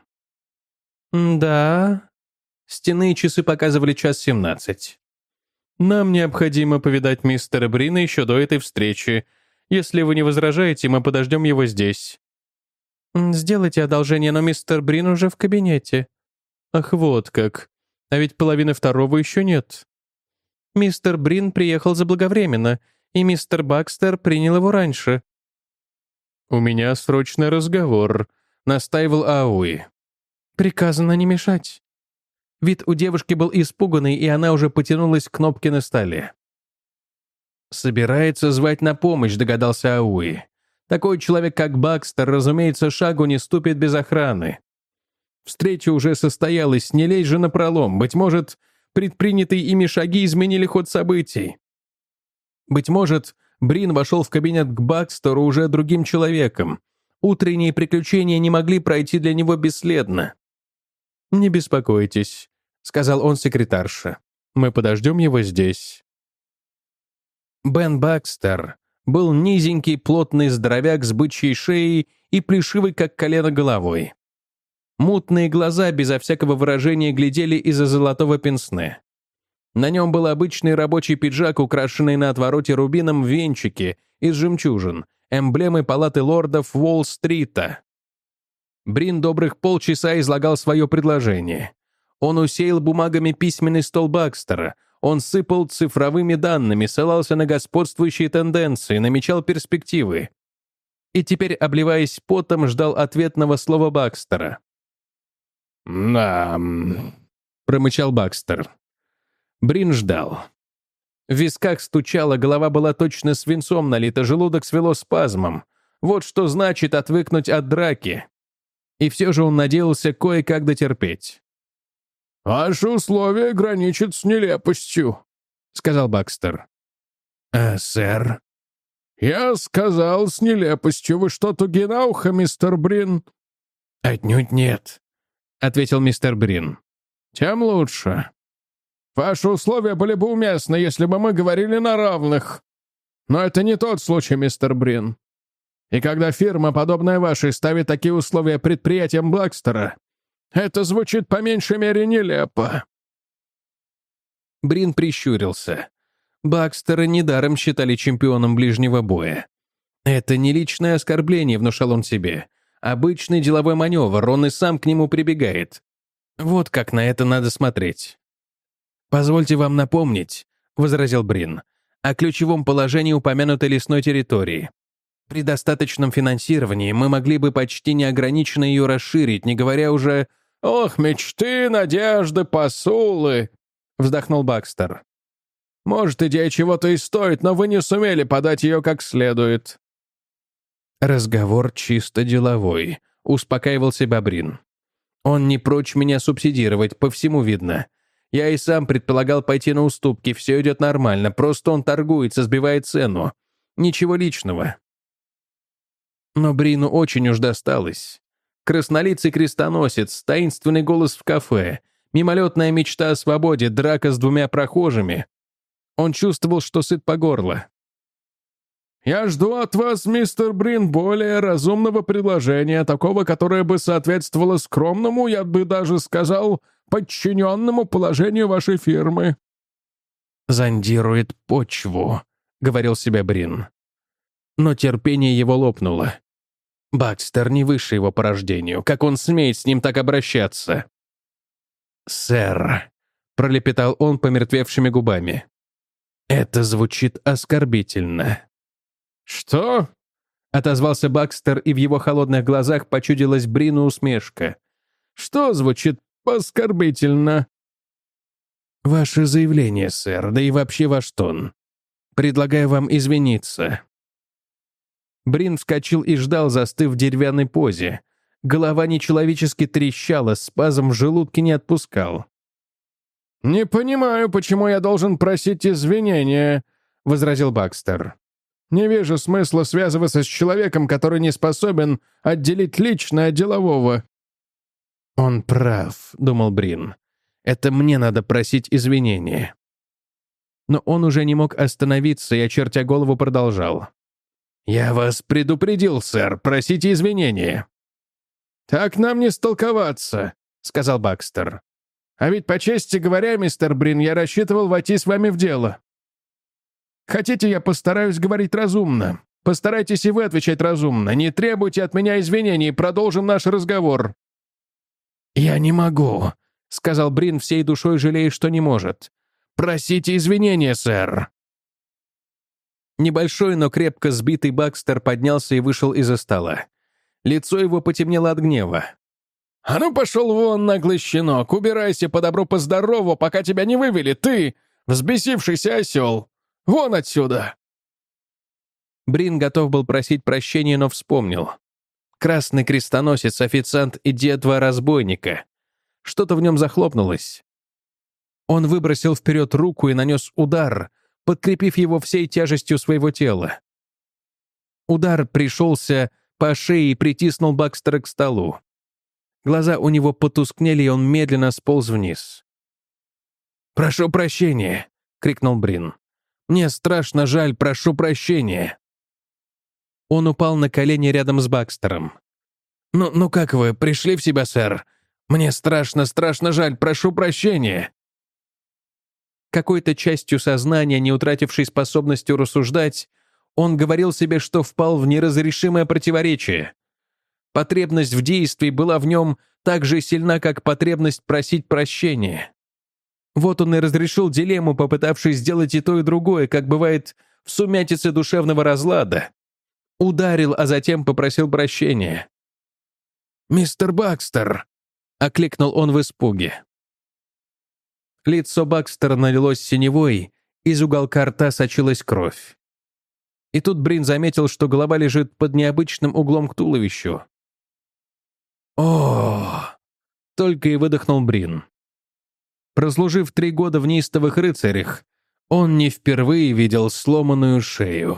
«Да...» Стенные часы показывали час семнадцать. «Нам необходимо повидать мистера Брина еще до этой встречи. Если вы не возражаете, мы подождем его здесь». «Сделайте одолжение, но мистер Брин уже в кабинете». «Ах, вот как. А ведь половины второго еще нет». «Мистер Брин приехал заблаговременно, и мистер Бакстер принял его раньше». «У меня срочный разговор», — настаивал Ауи. «Приказано не мешать». Вид у девушки был испуганный, и она уже потянулась к кнопке на столе. «Собирается звать на помощь», — догадался Ауи. «Такой человек, как Бакстер, разумеется, шагу не ступит без охраны. Встреча уже состоялась, не лезь же напролом. Быть может, предпринятые ими шаги изменили ход событий. Быть может, Брин вошел в кабинет к Бакстеру уже другим человеком. Утренние приключения не могли пройти для него бесследно». «Не беспокойтесь», — сказал он секретарше. «Мы подождем его здесь». Бен Бакстер был низенький, плотный здоровяк с бычьей шеей и плешивый, как колено, головой. Мутные глаза безо всякого выражения глядели из-за золотого пенсне. На нем был обычный рабочий пиджак, украшенный на отвороте рубином венчики из жемчужин, эмблемой палаты лордов Уолл-стрита. Брин добрых полчаса излагал свое предложение. Он усеял бумагами письменный стол Бакстера, он сыпал цифровыми данными, ссылался на господствующие тенденции, намечал перспективы. И теперь, обливаясь потом, ждал ответного слова Бакстера. «Да...» — промычал Бакстер. Брин ждал. В висках стучало, голова была точно свинцом налита, желудок свело спазмом. Вот что значит отвыкнуть от драки. И все же он надеялся кое-как дотерпеть. «Ваши условия граничат с нелепостью», — сказал Бакстер. «А, сэр?» «Я сказал с нелепостью. Вы что, тугинауха, мистер Брин?» «Отнюдь нет», — ответил мистер Брин. «Тем лучше. Ваши условия были бы уместны, если бы мы говорили на равных. Но это не тот случай, мистер Брин. И когда фирма, подобная вашей, ставит такие условия предприятиям Бакстера, это звучит по меньшей мере нелепо». Брин прищурился. Бакстера недаром считали чемпионом ближнего боя. «Это не личное оскорбление», — внушал он себе. «Обычный деловой маневр, он и сам к нему прибегает. Вот как на это надо смотреть». «Позвольте вам напомнить», — возразил Брин, «о ключевом положении упомянутой лесной территории. При достаточном финансировании мы могли бы почти неограниченно ее расширить, не говоря уже...» «Ох, мечты, надежды, посулы!» — вздохнул Бакстер. «Может, идея чего-то и стоит, но вы не сумели подать ее как следует». «Разговор чисто деловой», — успокаивал себя Брин. «Он не прочь меня субсидировать, по всему видно. Я и сам предполагал пойти на уступки, все идет нормально, просто он торгуется, сбивает цену. Ничего личного». Но Брину очень уж досталось. Краснолицый крестоносец, таинственный голос в кафе, мимолетная мечта о свободе, драка с двумя прохожими. Он чувствовал, что сыт по горло. «Я жду от вас, мистер Брин, более разумного предложения, такого, которое бы соответствовало скромному, я бы даже сказал, подчиненному положению вашей фирмы». «Зондирует почву», — говорил себе Брин. Но терпение его лопнуло. Бакстер не выше его по рождению. Как он смеет с ним так обращаться? «Сэр», — пролепетал он помертвевшими губами. «Это звучит оскорбительно». «Что?» — отозвался Бакстер, и в его холодных глазах почудилась Брину усмешка. «Что звучит оскорбительно?» «Ваше заявление, сэр, да и вообще ваш тон. Предлагаю вам извиниться». Брин вскочил и ждал, застыв в деревянной позе. Голова нечеловечески трещала, спазм в желудке не отпускал. «Не понимаю, почему я должен просить извинения», — возразил Бакстер. «Не вижу смысла связываться с человеком, который не способен отделить личное от делового». «Он прав», — думал Брин. «Это мне надо просить извинения». Но он уже не мог остановиться и, очертя голову, продолжал. «Я вас предупредил, сэр, просите извинения». «Так нам не столковаться», — сказал Бакстер. «А ведь, по чести говоря, мистер Брин, я рассчитывал войти с вами в дело. Хотите, я постараюсь говорить разумно? Постарайтесь и вы отвечать разумно. Не требуйте от меня извинений, продолжим наш разговор». «Я не могу», — сказал Брин, всей душой жалея, что не может. «Просите извинения, сэр». Небольшой, но крепко сбитый Бакстер поднялся и вышел из-за стола. Лицо его потемнело от гнева. «А ну пошел вон, наглый щенок, убирайся по добру по здорову, пока тебя не вывели, ты, взбесившийся осел! Вон отсюда!» Брин готов был просить прощения, но вспомнил. Красный крестоносец, официант и де-два разбойника. Что-то в нем захлопнулось. Он выбросил вперед руку и нанес удар, подкрепив его всей тяжестью своего тела. Удар пришелся по шее и притиснул Бакстера к столу. Глаза у него потускнели, и он медленно сполз вниз. «Прошу прощения!» — крикнул Брин. «Мне страшно жаль, прошу прощения!» Он упал на колени рядом с Бакстером. «Ну, ну как вы, пришли в себя, сэр? Мне страшно, страшно жаль, прошу прощения!» Какой-то частью сознания, не утратившей способностью рассуждать, он говорил себе, что впал в неразрешимое противоречие. Потребность в действии была в нем так же сильна, как потребность просить прощения. Вот он и разрешил дилемму, попытавшись сделать и то, и другое, как бывает в сумятице душевного разлада. Ударил, а затем попросил прощения. «Мистер Бакстер!» — окликнул он в испуге. Лицо Бакстера налилось синевой, Из уголка рта сочилась кровь. И тут Брин заметил, что голова лежит под необычным углом к туловищу. «О!» — только и выдохнул Брин. Прослужив три года в неистовых рыцарях, он не впервые видел сломанную шею.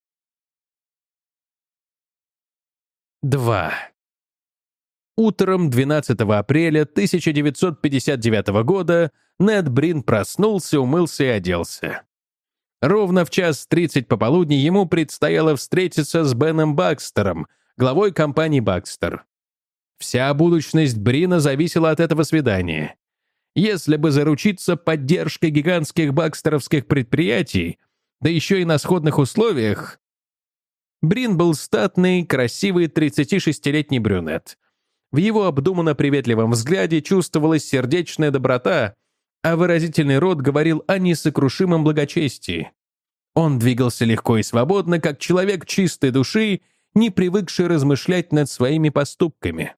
два. Утром двенадцатого апреля тысяча девятьсот пятьдесят девятого года Нед Брин проснулся, умылся и оделся. Ровно в час тридцать пополудни ему предстояло встретиться с Беном Бакстером, главой компании «Бакстер». Вся будущность Брина зависела от этого свидания. Если бы заручиться поддержкой гигантских бакстеровских предприятий, да еще и на сходных условиях... Брин был статный, красивый тридцатишестилетний брюнет. В его обдуманно приветливом взгляде чувствовалась сердечная доброта, а выразительный рот говорил о несокрушимом благочестии. Он двигался легко и свободно, как человек чистой души, не привыкший размышлять над своими поступками.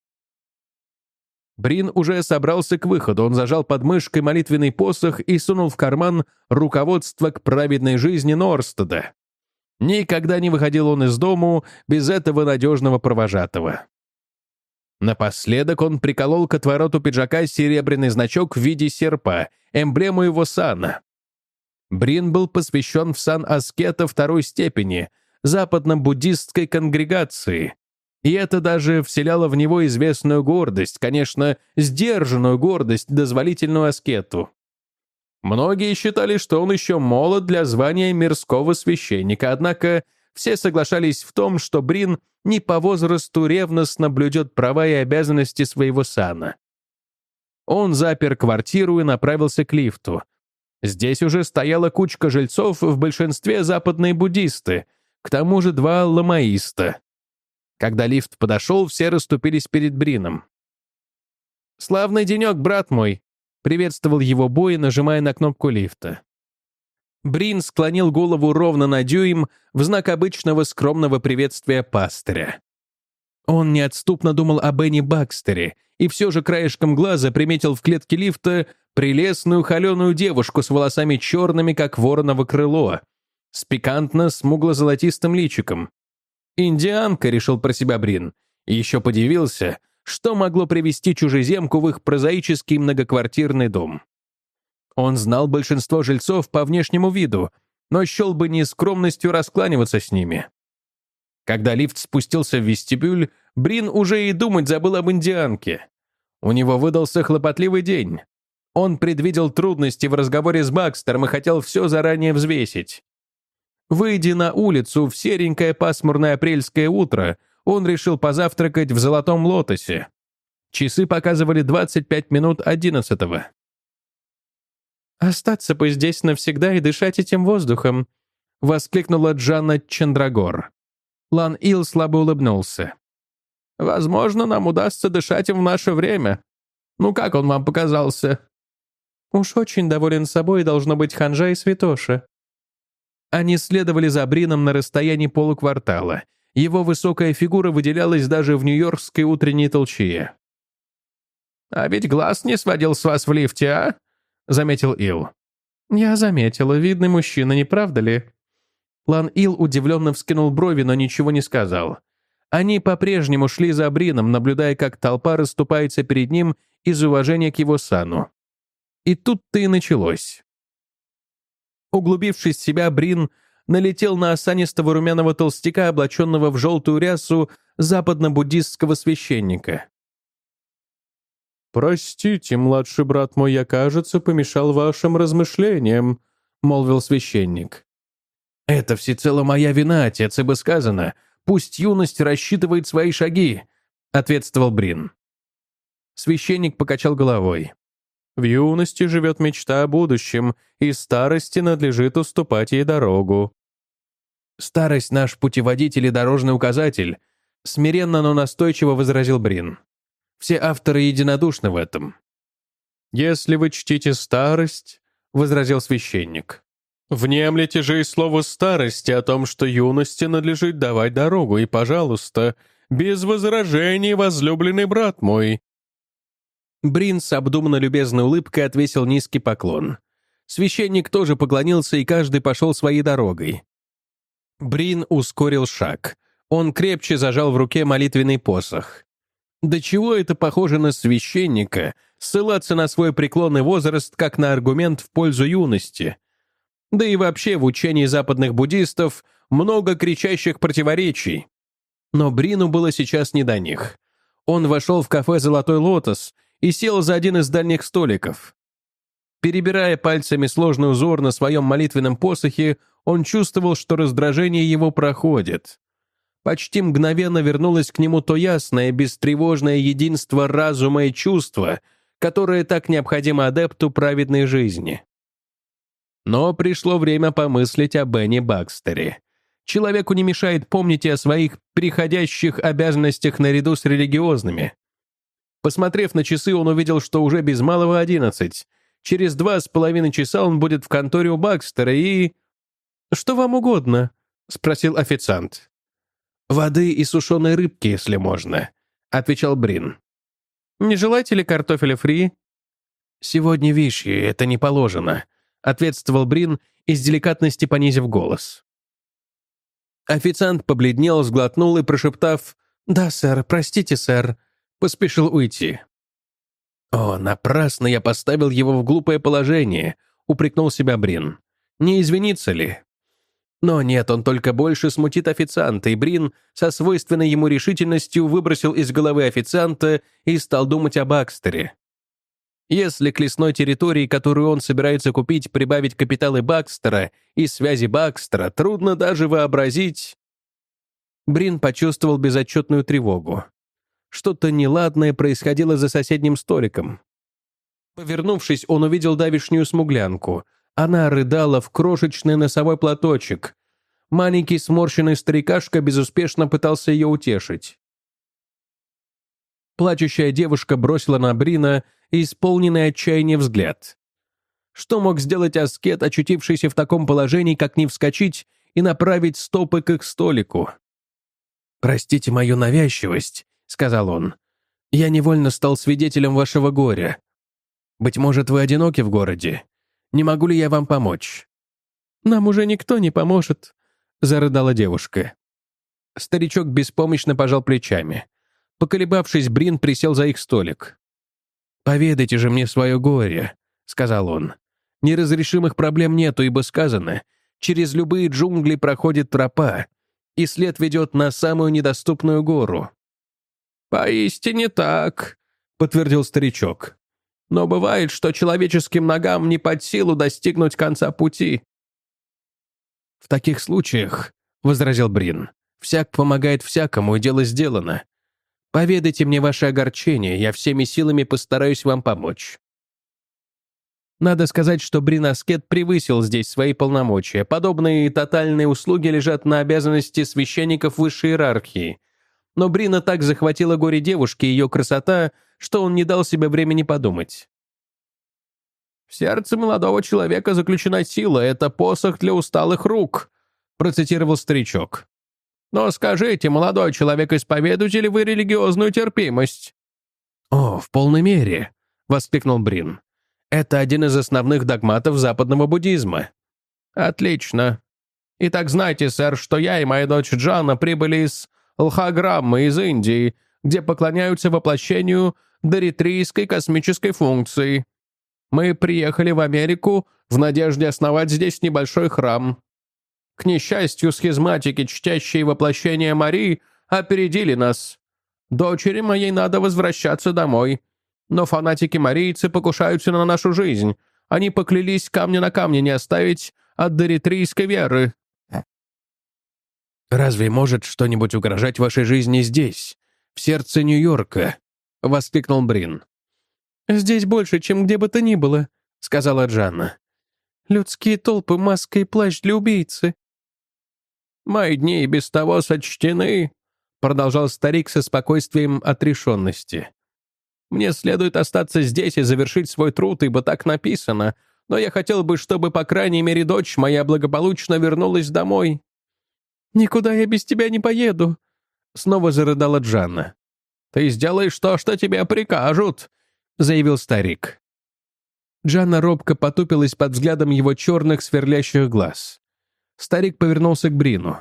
Брин уже собрался к выходу, он зажал под мышкой молитвенный посох и сунул в карман руководство к праведной жизни Норстеда. Никогда не выходил он из дому без этого надежного провожатого. Напоследок он приколол к отвороту пиджака серебряный значок в виде серпа, эмблему его сана. Брин был посвящен в сан аскета второй степени, западно-буддистской конгрегации, и это даже вселяло в него известную гордость, конечно, сдержанную гордость, дозволительную аскету. Многие считали, что он еще молод для звания мирского священника, однако все соглашались в том, что Брин не по возрасту ревностно блюдет права и обязанности своего сана. Он запер квартиру и направился к лифту. Здесь уже стояла кучка жильцов, в большинстве западные буддисты, к тому же два ламаиста. Когда лифт подошел, все расступились перед Брином. «Славный денек, брат мой!» — приветствовал его Бой, нажимая на кнопку лифта. Брин склонил голову ровно на дюйм в знак обычного скромного приветствия пастыря. Он неотступно думал о Бенни Бакстере и все же краешком глаза приметил в клетке лифта прелестную холеную девушку с волосами черными, как вороново крыло, с пикантно-смугло-золотистым личиком. «Индианка», — решил про себя Брин, и еще подивился, что могло привести чужеземку в их прозаический многоквартирный дом. Он знал большинство жильцов по внешнему виду, но счел бы нескромностью раскланиваться с ними. Когда лифт спустился в вестибюль, Брин уже и думать забыл об индианке. У него выдался хлопотливый день. Он предвидел трудности в разговоре с Бакстером и хотел все заранее взвесить. Выйдя на улицу в серенькое пасмурное апрельское утро, он решил позавтракать в Золотом Лотосе. Часы показывали двадцать пять минут одиннадцатого. «Остаться бы здесь навсегда и дышать этим воздухом», — воскликнула Джанна Чандрагор. Лан Ил слабо улыбнулся. «Возможно, нам удастся дышать им в наше время. Ну как он вам показался?» «Уж очень доволен собой должно быть ханжа и святоша». Они следовали за Брином на расстоянии полуквартала. Его высокая фигура выделялась даже в нью-йоркской утренней толчее. «А ведь глаз не сводил с вас в лифте, а?» — заметил Ил. «Я заметила, видный мужчина, не правда ли?» Лан Ил удивленно вскинул брови, но ничего не сказал. Они по-прежнему шли за Брином, наблюдая, как толпа расступается перед ним из уважения к его сану. И тут-то и началось. Углубившись в себя, Брин налетел на осанистого румяного толстяка, облаченного в желтую рясу западно-буддистского священника. «Простите, младший брат мой, я, кажется, помешал вашим размышлениям», — молвил священник. «Это всецело моя вина, отец, ибо сказано, пусть юность рассчитывает свои шаги», — ответствовал Брин. Священник покачал головой. «В юности живет мечта о будущем, и старости надлежит уступать ей дорогу». «Старость — наш путеводитель и дорожный указатель», — смиренно, но настойчиво возразил Брин. Все авторы единодушны в этом. «Если вы чтите старость, — возразил священник, — внемлете же и слову старости о том, что юности надлежит давать дорогу, и, пожалуйста, без возражений, возлюбленный брат мой». Брин с обдуманно любезной улыбкой отвесил низкий поклон. Священник тоже поклонился, и каждый пошел своей дорогой. Брин ускорил шаг. Он крепче зажал в руке молитвенный посох. До чего это похоже на священника ссылаться на свой преклонный возраст как на аргумент в пользу юности? Да и вообще в учении западных буддистов много кричащих противоречий. Но Брину было сейчас не до них. Он вошел в кафе «Золотой лотос» и сел за один из дальних столиков. Перебирая пальцами сложный узор на своем молитвенном посохе, он чувствовал, что раздражение его проходит. Почти мгновенно вернулось к нему то ясное, бестревожное единство разума и чувства, которое так необходимо адепту праведной жизни. Но пришло время помыслить о Бенни Бакстере. Человеку не мешает помнить и о своих приходящих обязанностях наряду с религиозными. Посмотрев на часы, он увидел, что уже без малого одиннадцать. Через два с половиной часа он будет в конторе у Бакстера и... «Что вам угодно?» — спросил официант. «Воды и сушеной рыбки, если можно», — отвечал Брин. «Не желаете ли картофеля фри?» «Сегодня вишни, это не положено», — ответствовал Брин, из деликатности понизив голос. Официант побледнел, сглотнул и, прошептав «Да, сэр, простите, сэр», поспешил уйти. «О, напрасно я поставил его в глупое положение», — упрекнул себя Брин. «Не извиниться ли?» Но нет, он только больше смутит официанта, и Брин со свойственной ему решительностью выбросил из головы официанта и стал думать о Бакстере. Если к лесной территории, которую он собирается купить, прибавить капиталы Бакстера и связи Бакстера, трудно даже вообразить... Брин почувствовал безотчетную тревогу. Что-то неладное происходило за соседним столиком. Повернувшись, он увидел давишнюю смуглянку. Она рыдала в крошечный носовой платочек. Маленький сморщенный старикашка безуспешно пытался ее утешить. Плачущая девушка бросила на Брина исполненный отчаяния взгляд. Что мог сделать аскет, очутившийся в таком положении, как не вскочить и направить стопы к их столику? «Простите мою навязчивость», — сказал он. «Я невольно стал свидетелем вашего горя. Быть может, вы одиноки в городе? Не могу ли я вам помочь?» «Нам уже никто не поможет», — зарыдала девушка. Старичок беспомощно пожал плечами. Поколебавшись, Брин присел за их столик. «Поведайте же мне свое горе», — сказал он. «Неразрешимых проблем нету, ибо сказано, через любые джунгли проходит тропа, и след ведет на самую недоступную гору». «Поистине так», — подтвердил старичок. «Но бывает, что человеческим ногам не под силу достигнуть конца пути». «В таких случаях», — возразил Брин, — «всяк помогает всякому, и дело сделано. Поведайте мне ваше огорчение, я всеми силами постараюсь вам помочь». Надо сказать, что Брин Аскет превысил здесь свои полномочия. Подобные тотальные услуги лежат на обязанности священников высшей иерархии. Но Брина так захватила горе девушки и ее красота, что он не дал себе времени подумать. «В сердце молодого человека заключена сила, это посох для усталых рук», процитировал старичок. «Но скажите, молодой человек, исповедуете ли вы религиозную терпимость?» «О, в полной мере», — воскликнул Брин. «Это один из основных догматов западного буддизма». «Отлично. Итак, знайте, сэр, что я и моя дочь Джанна прибыли из Лхаграммы, из Индии, где поклоняются воплощению доритрийской космической функции. Мы приехали в Америку в надежде основать здесь небольшой храм. К несчастью, схизматики, чтящие воплощение Марии, опередили нас. Дочери моей надо возвращаться домой. Но фанатики-марийцы покушаются на нашу жизнь. Они поклялись камня на камне не оставить от доритрийской веры». «Разве может что-нибудь угрожать вашей жизни здесь, в сердце Нью-Йорка?» — воскликнул Брин. «Здесь больше, чем где бы то ни было», — сказала Джанна. «Людские толпы, маска и плащ для убийцы». «Мои дни и без того сочтены», — продолжал старик со спокойствием отрешенности. «Мне следует остаться здесь и завершить свой труд, ибо так написано, но я хотел бы, чтобы, по крайней мере, дочь моя благополучно вернулась домой». «Никуда я без тебя не поеду», — снова зарыдала Джанна. «Ты сделаешь то, что тебе прикажут», — заявил старик. Джанна робко потупилась под взглядом его черных сверлящих глаз. Старик повернулся к Брину.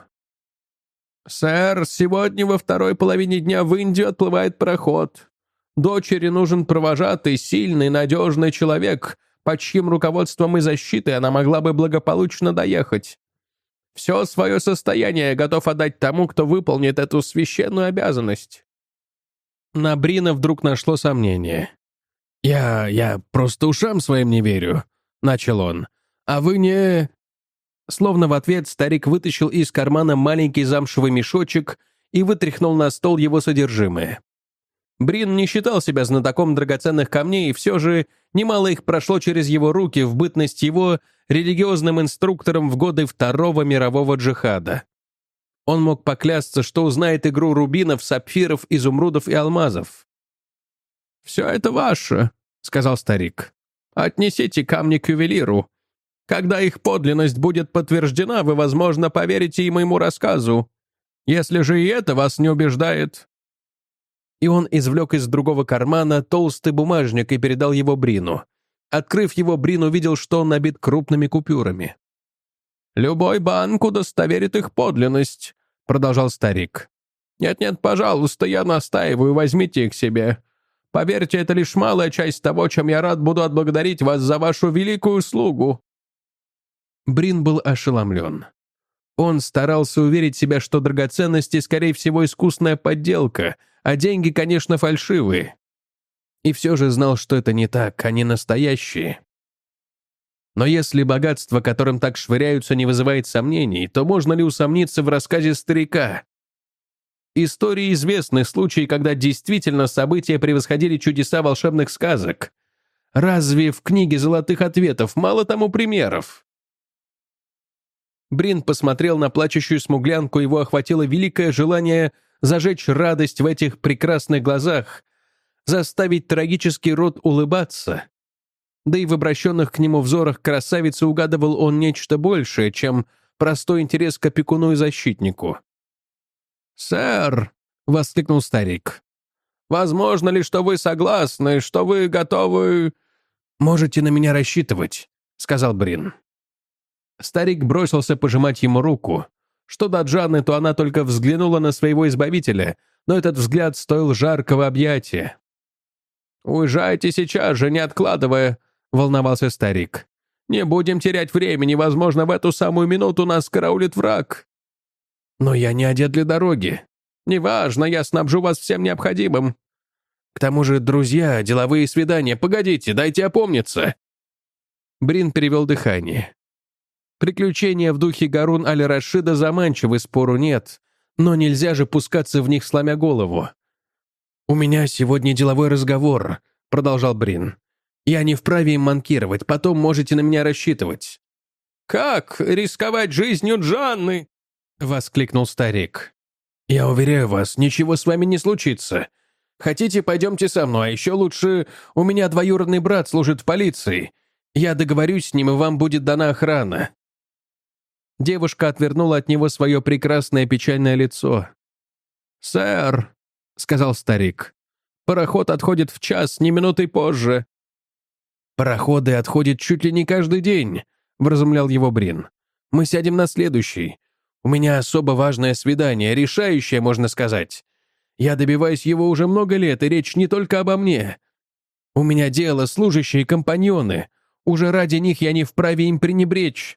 «Сэр, сегодня во второй половине дня в Индию отплывает пароход. Дочери нужен провожатый, сильный, надежный человек, под чьим руководством и защитой она могла бы благополучно доехать. Все свое состояние я готов отдать тому, кто выполнит эту священную обязанность». На Брина вдруг нашло сомнение. «Я... я просто ушам своим не верю», — начал он. «А вы не...» Словно в ответ старик вытащил из кармана маленький замшевый мешочек и вытряхнул на стол его содержимое. Брин не считал себя знатоком драгоценных камней, и все же немало их прошло через его руки в бытность его религиозным инструктором в годы Второго мирового джихада. Он мог поклясться, что узнает игру рубинов, сапфиров, изумрудов и алмазов. «Все это ваше», — сказал старик. «Отнесите камни к ювелиру. Когда их подлинность будет подтверждена, вы, возможно, поверите и моему рассказу. Если же и это вас не убеждает...» И он извлек из другого кармана толстый бумажник и передал его Брину. Открыв его, Брин увидел, что он набит крупными купюрами. «Любой банк удостоверит их подлинность», — продолжал старик. «Нет-нет, пожалуйста, я настаиваю, возьмите их себе. Поверьте, это лишь малая часть того, чем я рад буду отблагодарить вас за вашу великую услугу». Брин был ошеломлен. Он старался уверить себя, что драгоценности, скорее всего, искусная подделка, а деньги, конечно, фальшивые. И все же знал, что это не так, они настоящие. Но если богатство, которым так швыряются, не вызывает сомнений, то можно ли усомниться в рассказе старика? Истории известны случаи, когда действительно события превосходили чудеса волшебных сказок. Разве в книге «Золотых ответов» мало тому примеров? Брин посмотрел на плачущую смуглянку, его охватило великое желание зажечь радость в этих прекрасных глазах, заставить трагический рот улыбаться. Да и в обращенных к нему взорах красавицы угадывал он нечто большее, чем простой интерес к опекуну и защитнику. «Сэр!» — воскликнул старик. «Возможно ли, что вы согласны, что вы готовы...» «Можете на меня рассчитывать», — сказал Брин. Старик бросился пожимать ему руку. Что до Джанны, то она только взглянула на своего избавителя, но этот взгляд стоил жаркого объятия. «Уезжайте сейчас же, не откладывая», — волновался старик. «Не будем терять времени, возможно, в эту самую минуту нас караулит враг». «Но я не одет для дороги». «Неважно, я снабжу вас всем необходимым». «К тому же, друзья, деловые свидания, погодите, дайте опомниться». Брин перевел дыхание. Приключения в духе Гарун аль-Рашида заманчивы, спору нет, но нельзя же пускаться в них, сломя голову. «У меня сегодня деловой разговор», — продолжал Брин. «Я не вправе им манкировать, потом можете на меня рассчитывать». «Как рисковать жизнью Джанны?» — воскликнул старик. «Я уверяю вас, ничего с вами не случится. Хотите, пойдемте со мной, а еще лучше, у меня двоюродный брат служит в полиции. Я договорюсь с ним, и вам будет дана охрана». Девушка отвернула от него свое прекрасное печальное лицо. «Сэр», — сказал старик, — «пароход отходит в час, ни минутой позже». «Пароходы отходят чуть ли не каждый день», — вразумлял его Брин. «Мы сядем на следующий. У меня особо важное свидание, решающее, можно сказать. Я добиваюсь его уже много лет, и речь не только обо мне. У меня дело, служащие, компаньоны. Уже ради них я не вправе им пренебречь».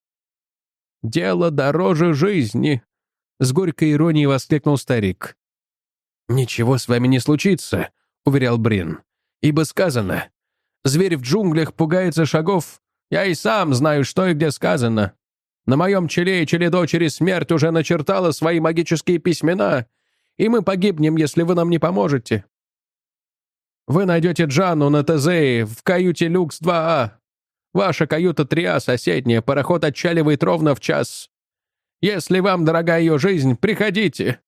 «Дело дороже жизни», — с горькой иронией воскликнул старик. «Ничего с вами не случится», — уверял Брин. «Ибо сказано, зверь в джунглях пугается шагов. Я и сам знаю, что и где сказано. На моем челе и челе дочери смерть уже начертала свои магические письмена, и мы погибнем, если вы нам не поможете. Вы найдете Джанну на Тезее в каюте люкс два А. Ваша каюта три А соседняя, пароход отчаливает ровно в час. Если вам дорога ее жизнь, приходите».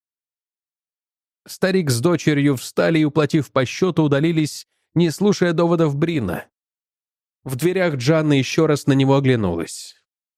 Старик с дочерью встали и, уплатив по счету, удалились, не слушая доводов Брина. В дверях Джанна еще раз на него оглянулась.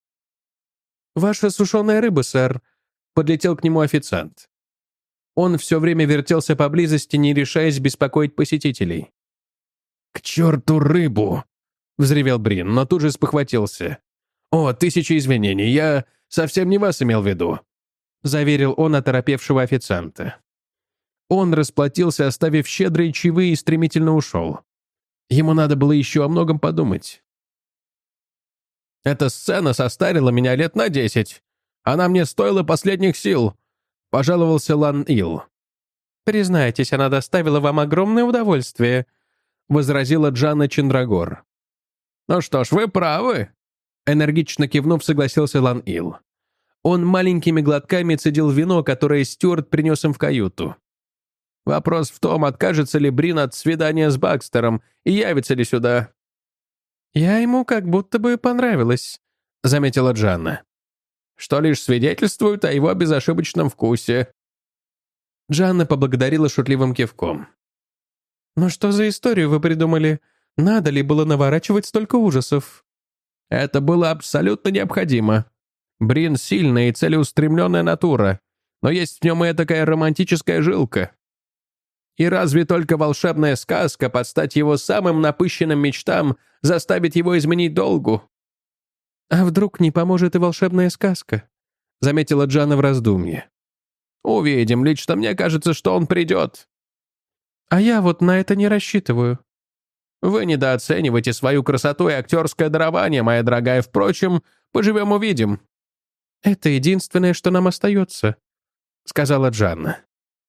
«Ваша сушеная рыба, сэр», — подлетел к нему официант. Он все время вертелся поблизости, не решаясь беспокоить посетителей. «К черту рыбу!» — взревел Брин, но тут же спохватился. «О, тысячи извинений, я совсем не вас имел в виду», — заверил он оторопевшего официанта. Он расплатился, оставив щедрые чаевые, и стремительно ушел. Ему надо было еще о многом подумать. «Эта сцена состарила меня лет на десять. Она мне стоила последних сил», — пожаловался Лан Ил. «Признайтесь, она доставила вам огромное удовольствие», — возразила Джанна Чендрагор. «Ну что ж, вы правы», — энергично кивнув, согласился Лан Ил. Он маленькими глотками цедил вино, которое Стюарт принес им в каюту. «Вопрос в том, откажется ли Брин от свидания с Бакстером и явится ли сюда». «Я ему как будто бы понравилась», — заметила Джанна. «Что лишь свидетельствует о его безошибочном вкусе». Джанна поблагодарила шутливым кивком. «Но что за историю вы придумали? Надо ли было наворачивать столько ужасов?» «Это было абсолютно необходимо. Брин — сильная и целеустремленная натура, но есть в нем и такая романтическая жилка. И разве только волшебная сказка, под стать его самым напыщенным мечтам, заставит его изменить долгу?» «А вдруг не поможет и волшебная сказка?» — заметила Джанна в раздумье. «Увидим. Лично мне кажется, что он придет». «А я вот на это не рассчитываю». «Вы недооцениваете свою красоту и актерское дарование, моя дорогая. Впрочем, поживем-увидим». «Это единственное, что нам остается», — сказала Джанна.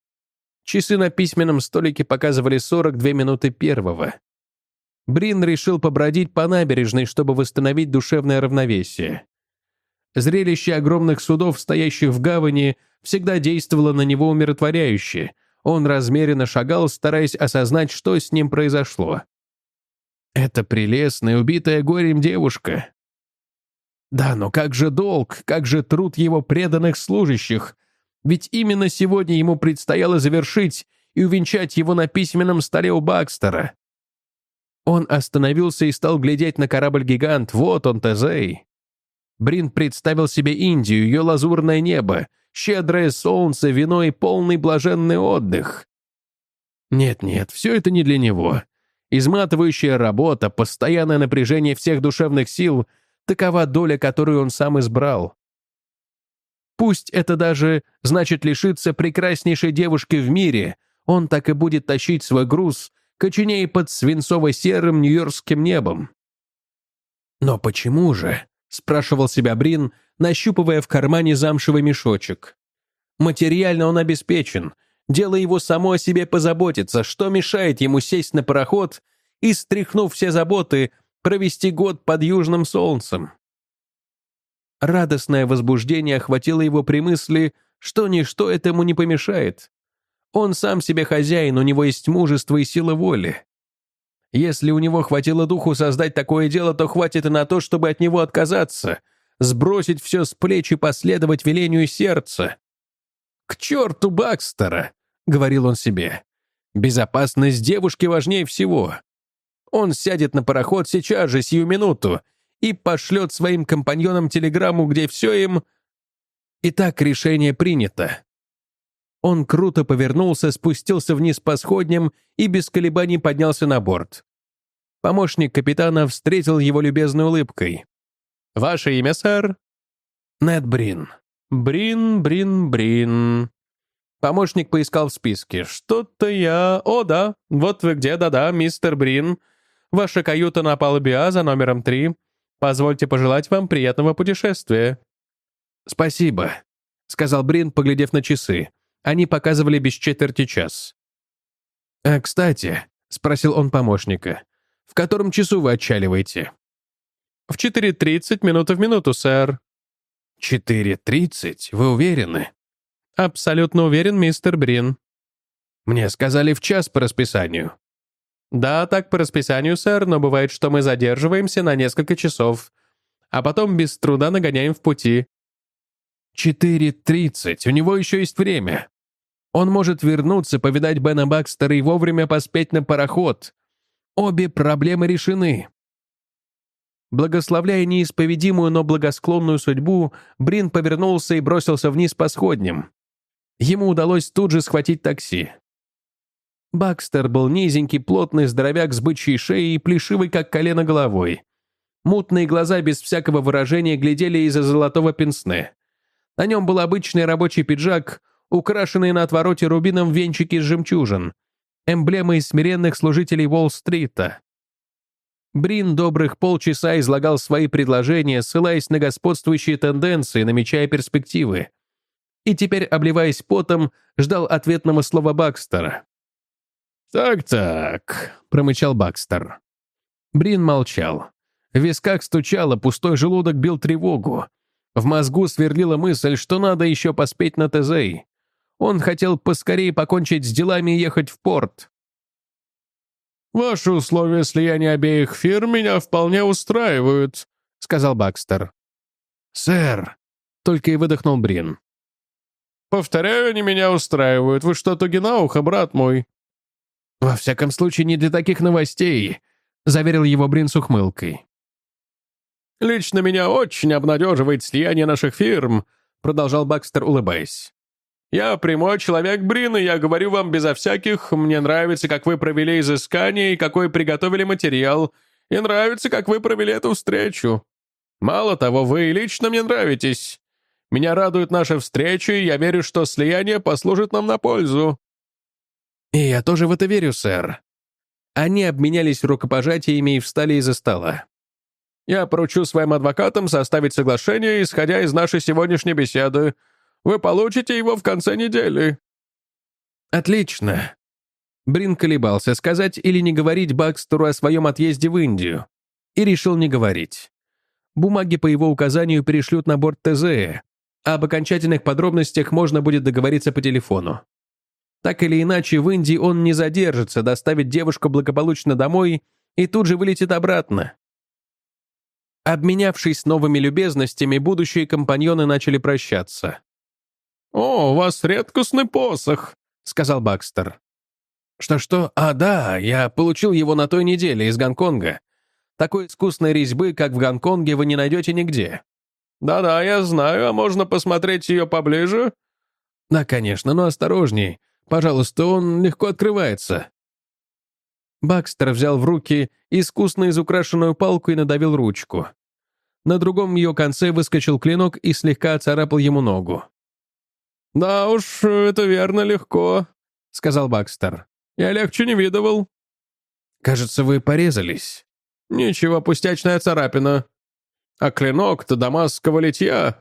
Часы на письменном столике показывали сорок две минуты первого. Брин решил побродить по набережной, чтобы восстановить душевное равновесие. Зрелище огромных судов, стоящих в гавани, всегда действовало на него умиротворяюще. Он размеренно шагал, стараясь осознать, что с ним произошло. Это прелестная, убитая горем девушка. Да, но как же долг, как же труд его преданных служащих? Ведь именно сегодня ему предстояло завершить и увенчать его на письменном столе у Бакстера. Он остановился и стал глядеть на корабль-гигант. Вот он, Тезей. Брин представил себе Индию, ее лазурное небо, щедрое солнце, вино и полный блаженный отдых. Нет-нет, все это не для него. Изматывающая работа, постоянное напряжение всех душевных сил — такова доля, которую он сам избрал. Пусть это даже значит лишиться прекраснейшей девушки в мире, он так и будет тащить свой груз, коченея под свинцово-серым нью-йоркским небом. «Но почему же?» — спрашивал себя Брин, нащупывая в кармане замшевый мешочек. «Материально он обеспечен. Дело его само о себе позаботиться, что мешает ему сесть на пароход и, стряхнув все заботы, провести год под южным солнцем». Радостное возбуждение охватило его при мысли, что ничто этому не помешает. Он сам себе хозяин, у него есть мужество и сила воли. Если у него хватило духу создать такое дело, то хватит и на то, чтобы от него отказаться, сбросить все с плеч и последовать велению сердца. «К черту Бакстера!» — говорил он себе. «Безопасность девушки важнее всего. Он сядет на пароход сейчас же, сию минуту, и пошлет своим компаньонам телеграмму, где все им... Итак, решение принято». Он круто повернулся, спустился вниз по сходням и без колебаний поднялся на борт. Помощник капитана встретил его любезной улыбкой. «Ваше имя, сэр?» «Нед Брин». «Брин, Брин, Брин». Помощник поискал в списке. «Что-то я... О, да, вот вы где, да-да, мистер Брин. Ваша каюта на палубе А за номером три. Позвольте пожелать вам приятного путешествия». «Спасибо», — сказал Брин, поглядев на часы. Они показывали без четверти час. «А, кстати», — спросил он помощника, — «в котором часу вы отчаливаете?» «В четыре тридцать, минута в минуту, сэр». «Четыре тридцать? Вы уверены?» «Абсолютно уверен, мистер Брин». «Мне сказали в час по расписанию». «Да, так по расписанию, сэр, но бывает, что мы задерживаемся на несколько часов, а потом без труда нагоняем в пути». «Четыре тридцать, у него еще есть время. Он может вернуться, повидать Бена Бакстера и вовремя поспеть на пароход. Обе проблемы решены». Благословляя неисповедимую, но благосклонную судьбу, Брин повернулся и бросился вниз по сходням. Ему удалось тут же схватить такси. Бакстер был низенький, плотный здоровяк с бычьей шеей и плешивый, как колено, головой. Мутные глаза без всякого выражения глядели из-за золотого пенсне. На нем был обычный рабочий пиджак, украшенный на отвороте рубином венчики из жемчужин, эмблемой смиренных служителей Уолл-стрита. Брин добрых полчаса излагал свои предложения, ссылаясь на господствующие тенденции, намечая перспективы. И теперь, обливаясь потом, ждал ответного слова Бакстера. «Так-так», — промычал Бакстер. Брин молчал. В висках стучало, пустой желудок бил тревогу. В мозгу сверлила мысль, что надо еще поспеть на Тезей. Он хотел поскорее покончить с делами и ехать в порт. «Ваши условия слияния обеих фирм меня вполне устраивают», — сказал Бакстер. «Сэр», — только и выдохнул Брин. «Повторяю, они меня устраивают. Вы что, туги на ухо, брат мой?» «Во всяком случае, не для таких новостей», — заверил его Брин с ухмылкой. «Лично меня очень обнадеживает слияние наших фирм», — продолжал Бакстер, улыбаясь. «Я прямой человек, Брин, и я говорю вам безо всяких. Мне нравится, как вы провели изыскание и какой приготовили материал, и нравится, как вы провели эту встречу. Мало того, вы лично мне нравитесь. Меня радует наша встреча, и я верю, что слияние послужит нам на пользу». «И я тоже в это верю, сэр». Они обменялись рукопожатиями и встали из-за стола. «Я поручу своим адвокатам составить соглашение, исходя из нашей сегодняшней беседы. Вы получите его в конце недели». «Отлично». Брин колебался, сказать или не говорить Бакстеру о своем отъезде в Индию. И решил не говорить. Бумаги по его указанию перешлют на борт Тезея, а об окончательных подробностях можно будет договориться по телефону. Так или иначе, в Индии он не задержится, доставит девушку благополучно домой и тут же вылетит обратно. Обменявшись новыми любезностями, будущие компаньоны начали прощаться. «О, у вас редкостный посох», — сказал Бакстер. «Что-что? А, да, я получил его на той неделе из Гонконга. Такой искусной резьбы, как в Гонконге, вы не найдете нигде». «Да-да, я знаю, а можно посмотреть ее поближе?» «Да, конечно, но осторожней. Пожалуйста, он легко открывается». Бакстер взял в руки искусно изукрашенную палку и надавил ручку. На другом ее конце выскочил клинок и слегка оцарапал ему ногу. «Да уж, это верно легко», — сказал Бакстер. «Я легче не видывал». «Кажется, вы порезались». «Ничего, пустячная царапина. А клинок-то дамасского литья».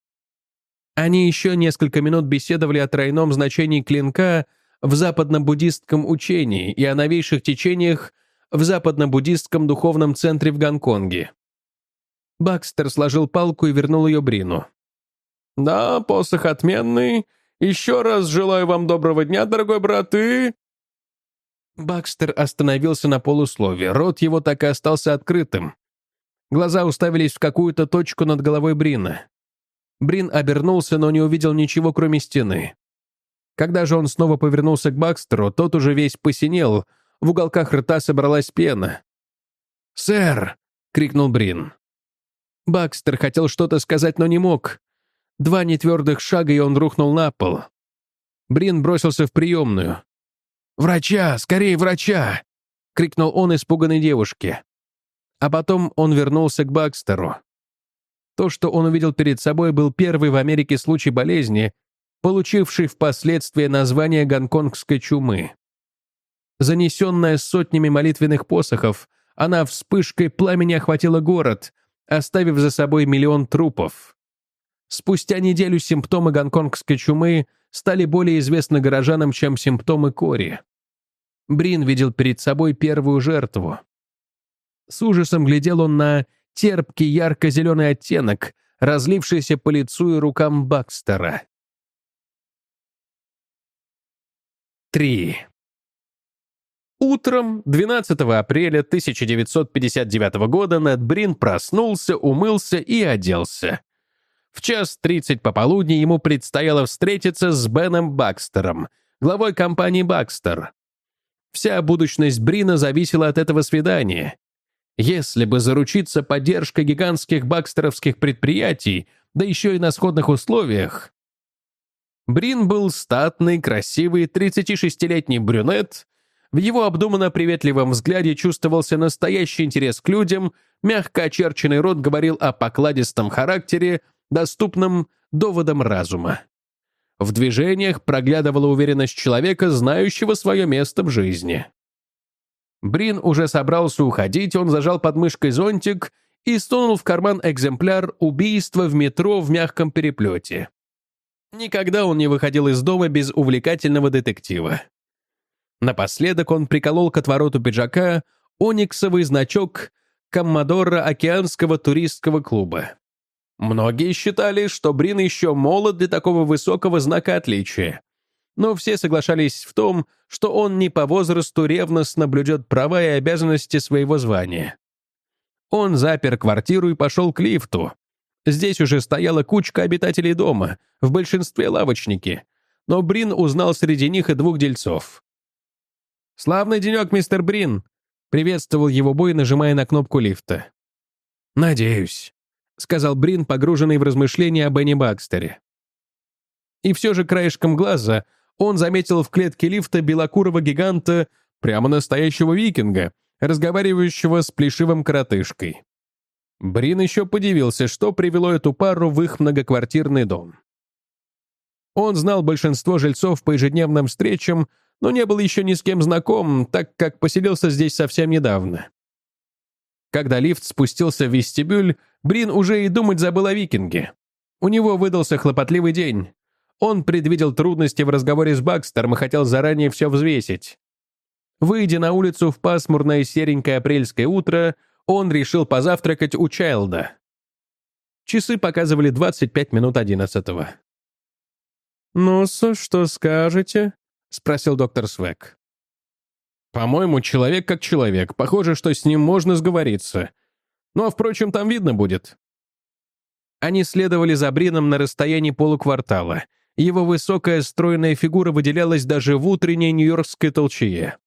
Они еще несколько минут беседовали о тройном значении клинка в западно-буддистском учении и о новейших течениях в западно-буддистском духовном центре в Гонконге. Бакстер сложил палку и вернул ее Брину. «Да, посох отменный. Еще раз желаю вам доброго дня, дорогой брат, и...» Бакстер остановился на полуслове, рот его так и остался открытым. Глаза уставились в какую-то точку над головой Брина. Брин обернулся, но не увидел ничего, кроме стены. Когда же он снова повернулся к Бакстеру, тот уже весь посинел, в уголках рта собралась пена. «Сэр!» — крикнул Брин. Бакстер хотел что-то сказать, но не мог. Два нетвердых шага, и он рухнул на пол. Брин бросился в приемную. «Врача! Скорее, врача!» — крикнул он испуганной девушке. А потом он вернулся к Бакстеру. То, что он увидел перед собой, был первый в Америке случай болезни, получивший впоследствии название гонконгской чумы. Занесенная сотнями молитвенных посохов, она вспышкой пламени охватила город, оставив за собой миллион трупов. Спустя неделю симптомы гонконгской чумы стали более известны горожанам, чем симптомы кори. Брин видел перед собой первую жертву. С ужасом глядел он на терпкий ярко-зеленый оттенок, разлившийся по лицу и рукам Бакстера. три. Утром двенадцатого апреля тысяча девятьсот пятьдесят девятого года Нед Брин проснулся, умылся и оделся. В час тридцать пополудни ему предстояло встретиться с Беном Бакстером, главой компании «Бакстер». Вся будущность Брина зависела от этого свидания. Если бы заручиться поддержкой гигантских бакстеровских предприятий, да еще и на сходных условиях. Брин был статный, красивый, тридцатишестилетний брюнет, В его обдуманно приветливом взгляде чувствовался настоящий интерес к людям, мягко очерченный рот говорил о покладистом характере, доступном доводам разума. В движениях проглядывала уверенность человека, знающего свое место в жизни. Брин уже собрался уходить, он зажал под мышкой зонтик и сунул в карман экземпляр «Убийство в метро в мягком переплете». Никогда он не выходил из дома без увлекательного детектива. Напоследок он приколол к отвороту пиджака ониксовый значок Коммодора Океанского туристского клуба. Многие считали, что Брин еще молод для такого высокого знака отличия. Но все соглашались в том, что он не по возрасту ревностно блюдет права и обязанности своего звания. Он запер квартиру и пошел к лифту. Здесь уже стояла кучка обитателей дома, в большинстве лавочники, но Брин узнал среди них и двух дельцов. «Славный денек, мистер Брин!» — приветствовал его бой, нажимая на кнопку лифта. «Надеюсь», — сказал Брин, погруженный в размышления о Бенни Бакстере. И все же краешком глаза он заметил в клетке лифта белокурого гиганта, прямо настоящего викинга, разговаривающего с плешивым коротышкой. Брин еще подивился, что привело эту пару в их многоквартирный дом. Он знал большинство жильцов по ежедневным встречам, но не был еще ни с кем знаком, так как поселился здесь совсем недавно. Когда лифт спустился в вестибюль, Брин уже и думать забыл о викинге. У него выдался хлопотливый день. Он предвидел трудности в разговоре с Бакстером и хотел заранее все взвесить. Выйдя на улицу в пасмурное серенькое апрельское утро, он решил позавтракать у Чайлда. Часы показывали двадцать пять минут одиннадцатого. «Ну-с, что скажете?» — спросил доктор Свек. «По-моему, человек как человек. Похоже, что с ним можно сговориться. Но, впрочем, там видно будет». Они следовали за Брином на расстоянии полуквартала. Его высокая стройная фигура выделялась даже в утренней нью-йоркской толчее.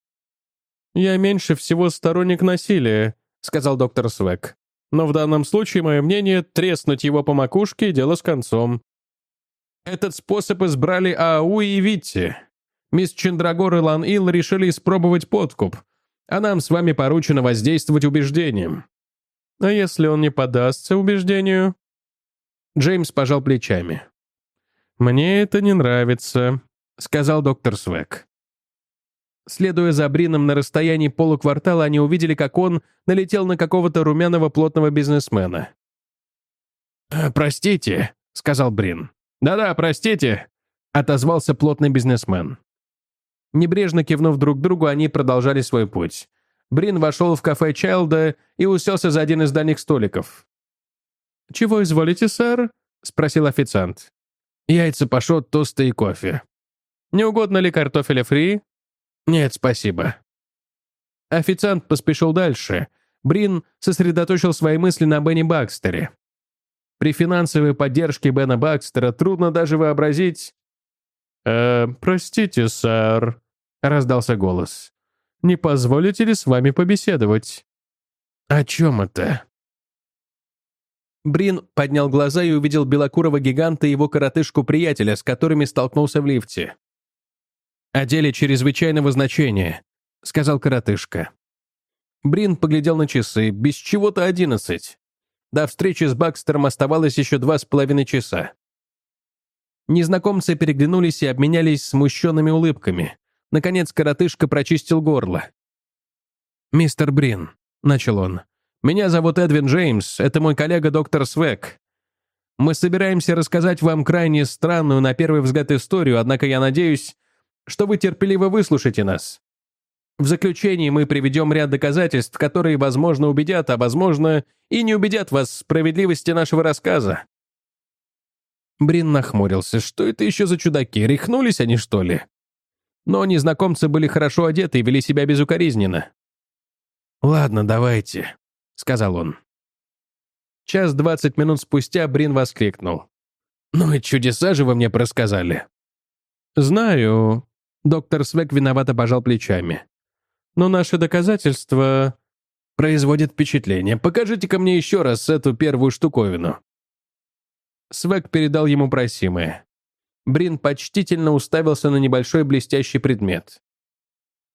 «Я меньше всего сторонник насилия», — сказал доктор Свек. «Но в данном случае мое мнение — треснуть его по макушке и дело с концом». Этот способ избрали Ау и Витти. Мисс Чендрагор и Лан Ил решили испробовать подкуп, а нам с вами поручено воздействовать убеждением. А если он не поддастся убеждению? Джеймс пожал плечами. «Мне это не нравится», — сказал доктор Свек. Следуя за Брином на расстоянии полуквартала, они увидели, как он налетел на какого-то румяного плотного бизнесмена. «Простите», — сказал Брин. «Да-да, простите», — отозвался плотный бизнесмен. Небрежно кивнув друг другу, они продолжали свой путь. Брин вошел в кафе Чайлда и уселся за один из дальних столиков. «Чего изволите, сэр?» — спросил официант. «Яйца пашот, тосты и кофе». «Не угодно ли картофеля фри?» «Нет, спасибо». Официант поспешил дальше. Брин сосредоточил свои мысли на Бенни Бакстере. При финансовой поддержке Бена Бакстера трудно даже вообразить... «Э, простите, сэр», — раздался голос. «Не позволите ли с вами побеседовать?» «О чем это?» Брин поднял глаза и увидел белокурого гиганта и его коротышку-приятеля, с которыми столкнулся в лифте. «О деле чрезвычайного значения», — сказал коротышка. Брин поглядел на часы. Без чего-то одиннадцать. До встречи с Бакстером оставалось еще два с половиной часа. Незнакомцы переглянулись и обменялись смущенными улыбками. Наконец коротышка прочистил горло. «Мистер Брин», — начал он, — «меня зовут Эдвин Джеймс, это мой коллега доктор Свек. Мы собираемся рассказать вам крайне странную на первый взгляд историю, однако я надеюсь, что вы терпеливо выслушаете нас. В заключении мы приведем ряд доказательств, которые, возможно, убедят, а, возможно, и не убедят вас в справедливости нашего рассказа». Брин нахмурился. Что это еще за чудаки? Рехнулись они, что ли? Но незнакомцы были хорошо одеты и вели себя безукоризненно. «Ладно, давайте», — сказал он. Час двадцать минут спустя Брин воскликнул. «Ну и чудеса же вы мне просказали». «Знаю», — доктор Свек виновато пожал плечами. «Но наши доказательства производят впечатление. Покажите-ка мне еще раз эту первую штуковину». Свек передал ему просимое. Брин почтительно уставился на небольшой блестящий предмет.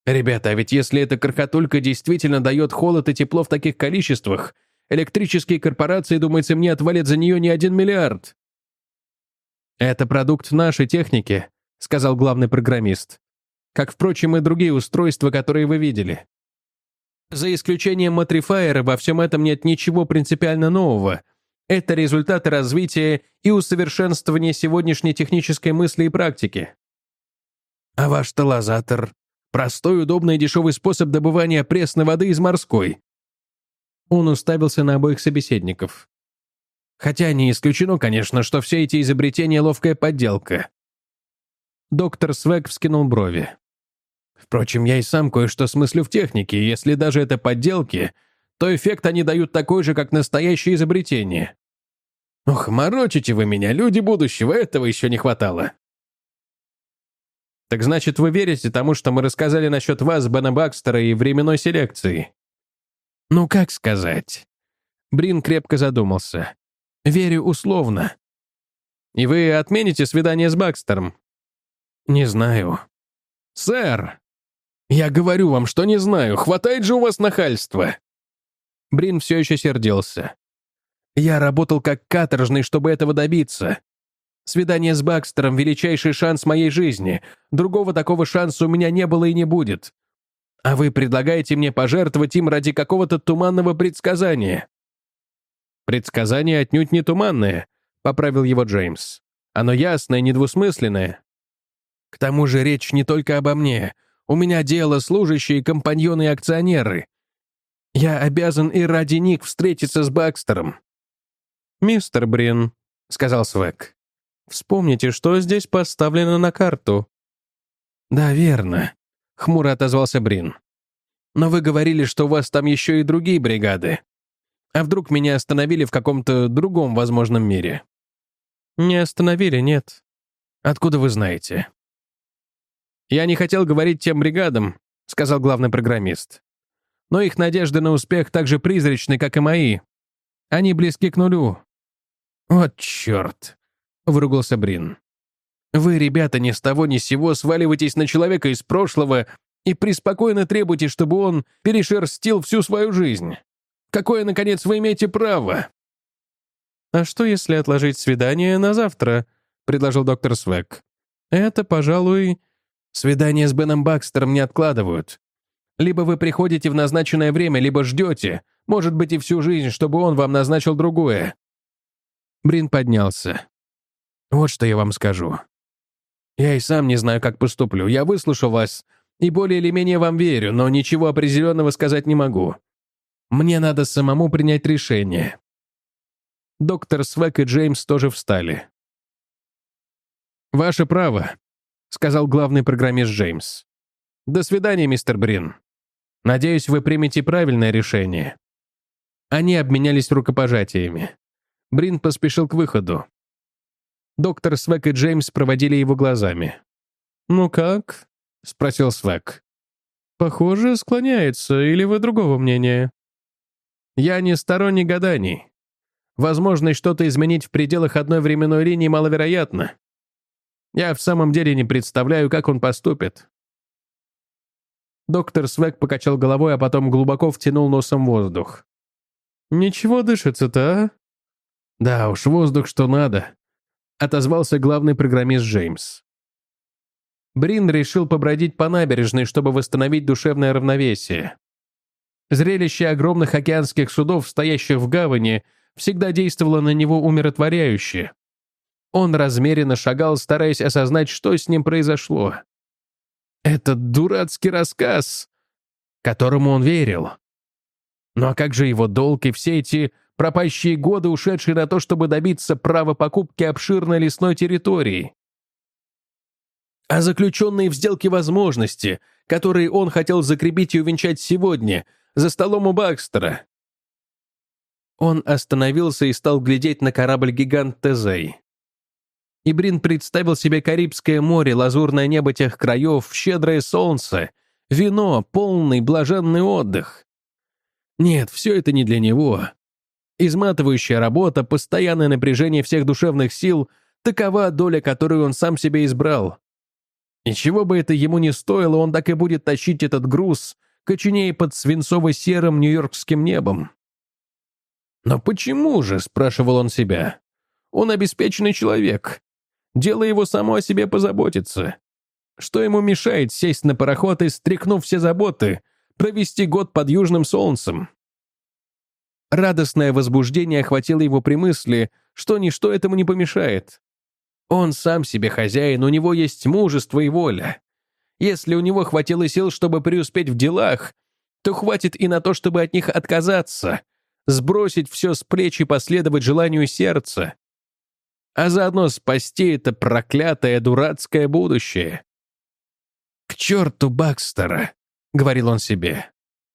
Ребята, а ведь если эта крохотулька действительно дает холод и тепло в таких количествах, электрические корпорации, думается, мне отвалят за нее не один миллиард. «Это продукт нашей техники», — сказал главный программист. «Как, впрочем, и другие устройства, которые вы видели. За исключением Матрифайера во всем этом нет ничего принципиально нового. Это результаты развития и усовершенствования сегодняшней технической мысли и практики. А ваш талозатор — простой, удобный и дешевый способ добывания пресной воды из морской». Он уставился на обоих собеседников. Хотя не исключено, конечно, что все эти изобретения — ловкая подделка. Доктор Свек вскинул брови. Впрочем, я и сам кое-что смыслю в технике, и если даже это подделки, то эффект они дают такой же, как настоящее изобретение. Ох, морочите вы меня, люди будущего, этого еще не хватало. Так значит, вы верите тому, что мы рассказали насчет вас, Бена Бакстера и временной селекции? Ну, как сказать? Брин крепко задумался. Верю условно. И вы отмените свидание с Бакстером? Не знаю. Сэр, я говорю вам, что не знаю. Хватает же у вас нахальства. Брин все еще сердился. Я работал как каторжный, чтобы этого добиться. Свидание с Бакстером — величайший шанс моей жизни. Другого такого шанса у меня не было и не будет. А вы предлагаете мне пожертвовать им ради какого-то туманного предсказания. «Предсказание отнюдь не туманное», — поправил его Джеймс. «Оно ясное, недвусмысленное. К тому же речь не только обо мне. У меня дело служащие, компаньоны и акционеры. Я обязан и ради них встретиться с Бакстером». «Мистер Брин», — сказал Свек, — «вспомните, что здесь поставлено на карту». «Да, верно», — хмуро отозвался Брин. «Но вы говорили, что у вас там еще и другие бригады. А вдруг меня остановили в каком-то другом возможном мире?» «Не остановили, нет». «Откуда вы знаете?» «Я не хотел говорить тем бригадам», — сказал главный программист. «Но их надежды на успех так же призрачны, как и мои. Они близки к нулю». «Вот черт», — выругался Брин. «Вы, ребята, ни с того ни с сего сваливаетесь на человека из прошлого и преспокойно требуете, чтобы он перешерстил всю свою жизнь. Какое, наконец, вы имеете право?» «А что, если отложить свидание на завтра?» — предложил доктор Свек. «Это, пожалуй...» «Свидание с Беном Бакстером не откладывают. Либо вы приходите в назначенное время, либо ждете, может быть, и всю жизнь, чтобы он вам назначил другое». Брин поднялся. «Вот что я вам скажу. Я и сам не знаю, как поступлю. Я выслушал вас и более или менее вам верю, но ничего определенного сказать не могу. Мне надо самому принять решение». Доктор Свек и Джеймс тоже встали. «Ваше право», — сказал главный программист Джеймс. «До свидания, мистер Брин. Надеюсь, вы примете правильное решение». Они обменялись рукопожатиями. Брин поспешил к выходу. Доктор Свек и Джеймс проводили его глазами. «Ну как?» — спросил Свек. «Похоже, склоняется, или вы другого мнения?» «Я не сторонник гаданий. Возможность что-то изменить в пределах одной временной линии маловероятно. Я в самом деле не представляю, как он поступит». Доктор Свек покачал головой, а потом глубоко втянул носом воздух. «Ничего дышится-то, а?» «Да уж, воздух что надо», — отозвался главный программист Джеймс. Брин решил побродить по набережной, чтобы восстановить душевное равновесие. Зрелище огромных океанских судов, стоящих в гавани, всегда действовало на него умиротворяюще. Он размеренно шагал, стараясь осознать, что с ним произошло. Этот дурацкий рассказ, которому он верил. Ну а как же его долг и все эти пропащие годы, ушедшие на то, чтобы добиться права покупки обширной лесной территории? А заключенные в сделке возможности, которые он хотел закрепить и увенчать сегодня, за столом у Бакстера? Он остановился и стал глядеть на корабль-гигант Тезей. И Брин представил себе Карибское море, лазурное небо тех краев, щедрое солнце, вино, полный блаженный отдых. Нет, все это не для него. Изматывающая работа, постоянное напряжение всех душевных сил — такова доля, которую он сам себе избрал. И чего бы это ему не стоило, он так и будет тащить этот груз, коченея под свинцово-серым нью-йоркским небом. «Но почему же?» — спрашивал он себя. «Он обеспеченный человек. Дело его само о себе позаботиться. Что ему мешает сесть на пароход и, стряхнув все заботы, провести год под южным солнцем?» Радостное возбуждение охватило его при мысли, что ничто этому не помешает. Он сам себе хозяин, у него есть мужество и воля. Если у него хватило сил, чтобы преуспеть в делах, то хватит и на то, чтобы от них отказаться, сбросить все с плеч и последовать желанию сердца, а заодно спасти это проклятое дурацкое будущее. «К черту Бакстера», — говорил он себе.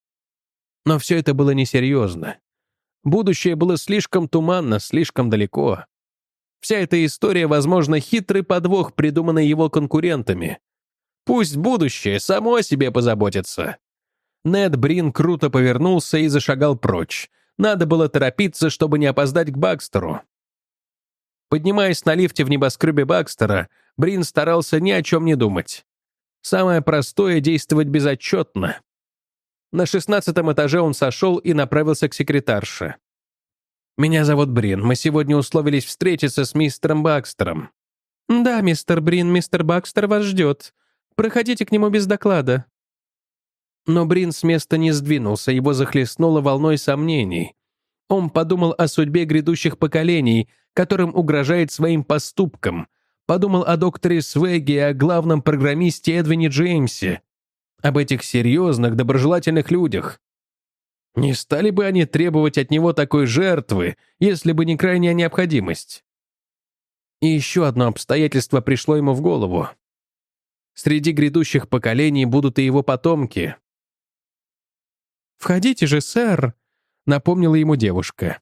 Но все это было несерьезно. Будущее было слишком туманно, слишком далеко. Вся эта история, возможно, хитрый подвох, придуманный его конкурентами. Пусть будущее само о себе позаботится. Нед Брин круто повернулся и зашагал прочь. Надо было торопиться, чтобы не опоздать к Бакстеру. Поднимаясь на лифте в небоскребе Бакстера, Брин старался ни о чем не думать. Самое простое — действовать безотчетно. На шестнадцатом этаже он сошел и направился к секретарше. «Меня зовут Брин. Мы сегодня условились встретиться с мистером Бакстером». «Да, мистер Брин, мистер Бакстер вас ждет. Проходите к нему без доклада». Но Брин с места не сдвинулся, его захлестнуло волной сомнений. Он подумал о судьбе грядущих поколений, которым угрожает своим поступком. Подумал о докторе Свеге и о главном программисте Эдвине Джеймсе. Об этих серьезных, доброжелательных людях. Не стали бы они требовать от него такой жертвы, если бы не крайняя необходимость? И еще одно обстоятельство пришло ему в голову. Среди грядущих поколений будут и его потомки. «Входите же, сэр», — напомнила ему девушка.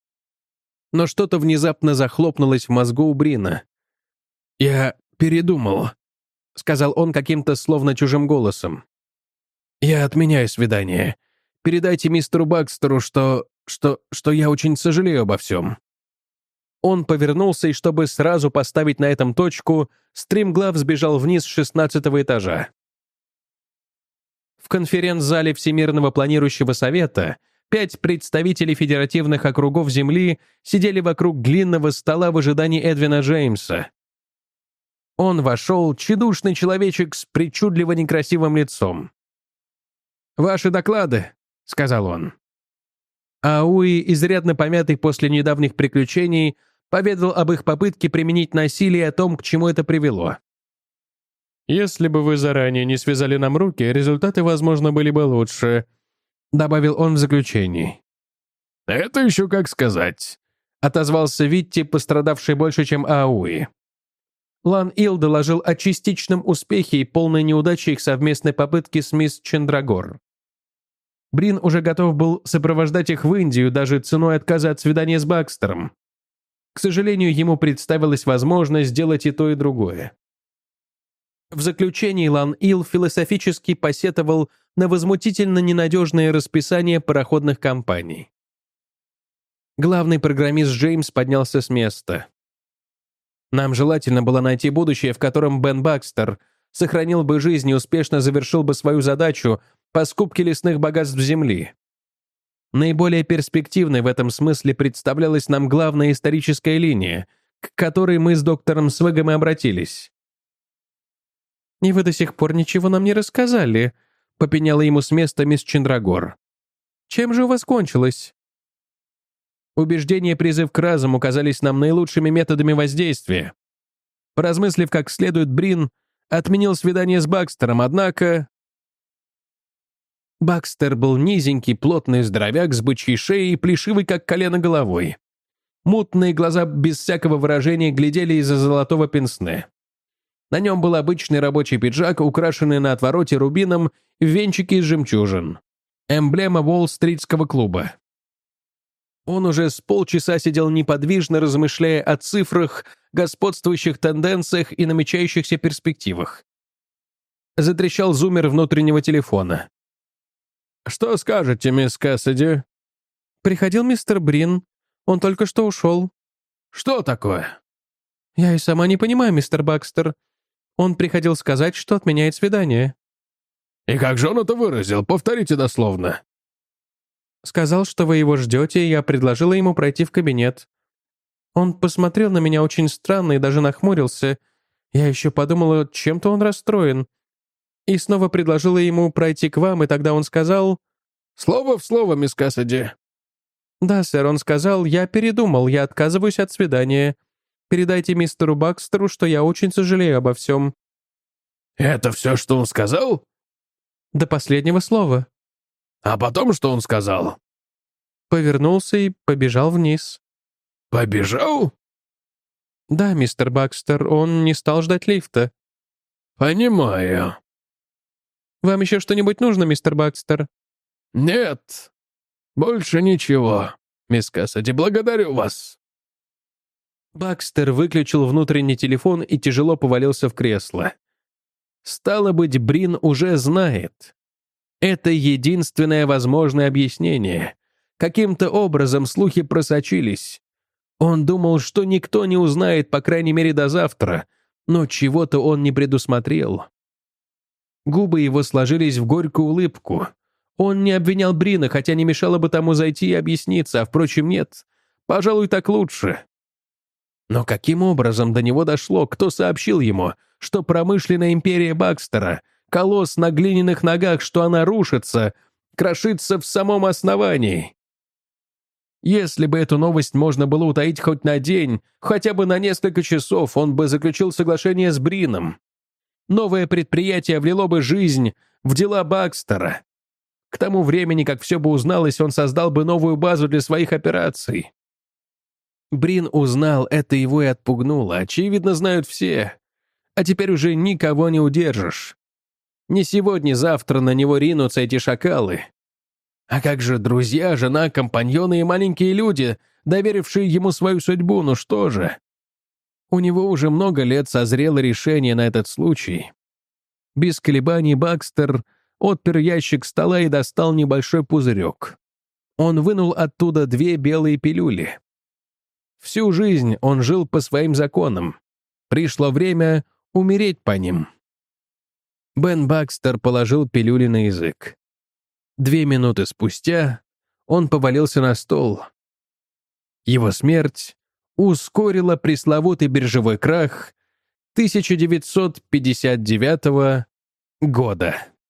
Но что-то внезапно захлопнулось в мозгу у Брина. «Я передумал», — сказал он каким-то словно чужим голосом. «Я отменяю свидание. Передайте мистеру Бакстеру, что... что... что я очень сожалею обо всем». Он повернулся, и чтобы сразу поставить на этом точку, стримглав сбежал вниз с шестнадцатого этажа. В конференц-зале Всемирного планирующего совета пять представителей федеративных округов Земли сидели вокруг длинного стола в ожидании Эдвина Джеймса. Он вошел, тщедушный человечек с причудливо некрасивым лицом. «Ваши доклады», — сказал он. Ауи, изрядно помятый после недавних приключений, поведал об их попытке применить насилие и о том, к чему это привело. «Если бы вы заранее не связали нам руки, результаты, возможно, были бы лучше», — добавил он в заключении. «Это еще как сказать», — отозвался Витти, пострадавший больше, чем Ауи. Лан Ил доложил о частичном успехе и полной неудаче их совместной попытки с мисс Чендрагор. Брин уже готов был сопровождать их в Индию, даже ценой отказа от свидания с Бакстером. К сожалению, ему представилась возможность сделать и то, и другое. В заключении Лан Ил философически посетовал на возмутительно ненадежное расписание пароходных компаний. Главный программист Джеймс поднялся с места. «Нам желательно было найти будущее, в котором Бен Бакстер сохранил бы жизнь и успешно завершил бы свою задачу по скупке лесных богатств Земли. Наиболее перспективной в этом смысле представлялась нам главная историческая линия, к которой мы с доктором Свегом и обратились». «И вы до сих пор ничего нам не рассказали», — попеняла ему с места мисс Чендрагор. «Чем же у вас кончилось?» Убеждение и призыв к разуму казались нам наилучшими методами воздействия. Поразмыслив как следует, Брин отменил свидание с Бакстером, однако... Бакстер был низенький, плотный здоровяк с бычьей шеей и плешивый, как колено, головой. Мутные глаза без всякого выражения глядели из-за золотого пенсне. На нем был обычный рабочий пиджак, украшенный на отвороте рубином в венчике из жемчужин. Эмблема Уолл-стритского клуба. Он уже с полчаса сидел неподвижно, размышляя о цифрах, господствующих тенденциях и намечающихся перспективах. Затрещал зуммер внутреннего телефона. «Что скажете, мисс Кассиди?» «Приходил мистер Брин. Он только что ушел». «Что такое?» «Я и сама не понимаю, мистер Бакстер. Он приходил сказать, что отменяет свидание. И как же он это выразил? Повторите дословно. Сказал, что вы его ждете, и я предложила ему пройти в кабинет. Он посмотрел на меня очень странно и даже нахмурился. Я еще подумала, чем-то он расстроен. И снова предложила ему пройти к вам, и тогда он сказал... Слово в слово, мисс Кассиди. Да, сэр, он сказал, я передумал, я отказываюсь от свидания. Передайте мистеру Бакстеру, что я очень сожалею обо всем. Это все, что он сказал? До последнего слова. А потом что он сказал? Повернулся и побежал вниз. Побежал? Да, мистер Бакстер, он не стал ждать лифта. Понимаю. Вам еще что-нибудь нужно, мистер Бакстер? Нет, больше ничего, мисс Кассиди, благодарю вас. Бакстер выключил внутренний телефон и тяжело повалился в кресло. Стало быть, Брин уже знает. Это единственное возможное объяснение. Каким-то образом слухи просочились. Он думал, что никто не узнает, по крайней мере, до завтра, но чего-то он не предусмотрел. Губы его сложились в горькую улыбку. Он не обвинял Брина, хотя не мешало бы тому зайти и объясниться, а, впрочем, нет. Пожалуй, так лучше. Но каким образом до него дошло, кто сообщил ему, что промышленная империя Бакстера, колосс на глиняных ногах, что она рушится, крошится в самом основании? Если бы эту новость можно было утаить хоть на день, хотя бы на несколько часов, он бы заключил соглашение с Брином. Новое предприятие влило бы жизнь в дела Бакстера. К тому времени, как все бы узналось, он создал бы новую базу для своих операций. Брин узнал, это его и отпугнуло. Очевидно, знают все. А теперь уже никого не удержишь. Не сегодня-завтра на него ринутся эти шакалы. А как же друзья, жена, компаньоны и маленькие люди, доверившие ему свою судьбу, ну что же? У него уже много лет созрело решение на этот случай. Без колебаний Бакстер отпер ящик стола и достал небольшой пузырек. Он вынул оттуда две белые пилюли. Всю жизнь он жил по своим законам. Пришло время умереть по ним. Бен Бакстер положил пилюли на язык. Две минуты спустя он повалился на стол. Его смерть ускорила пресловутый биржевой крах тысяча девятьсот пятьдесят девятого года.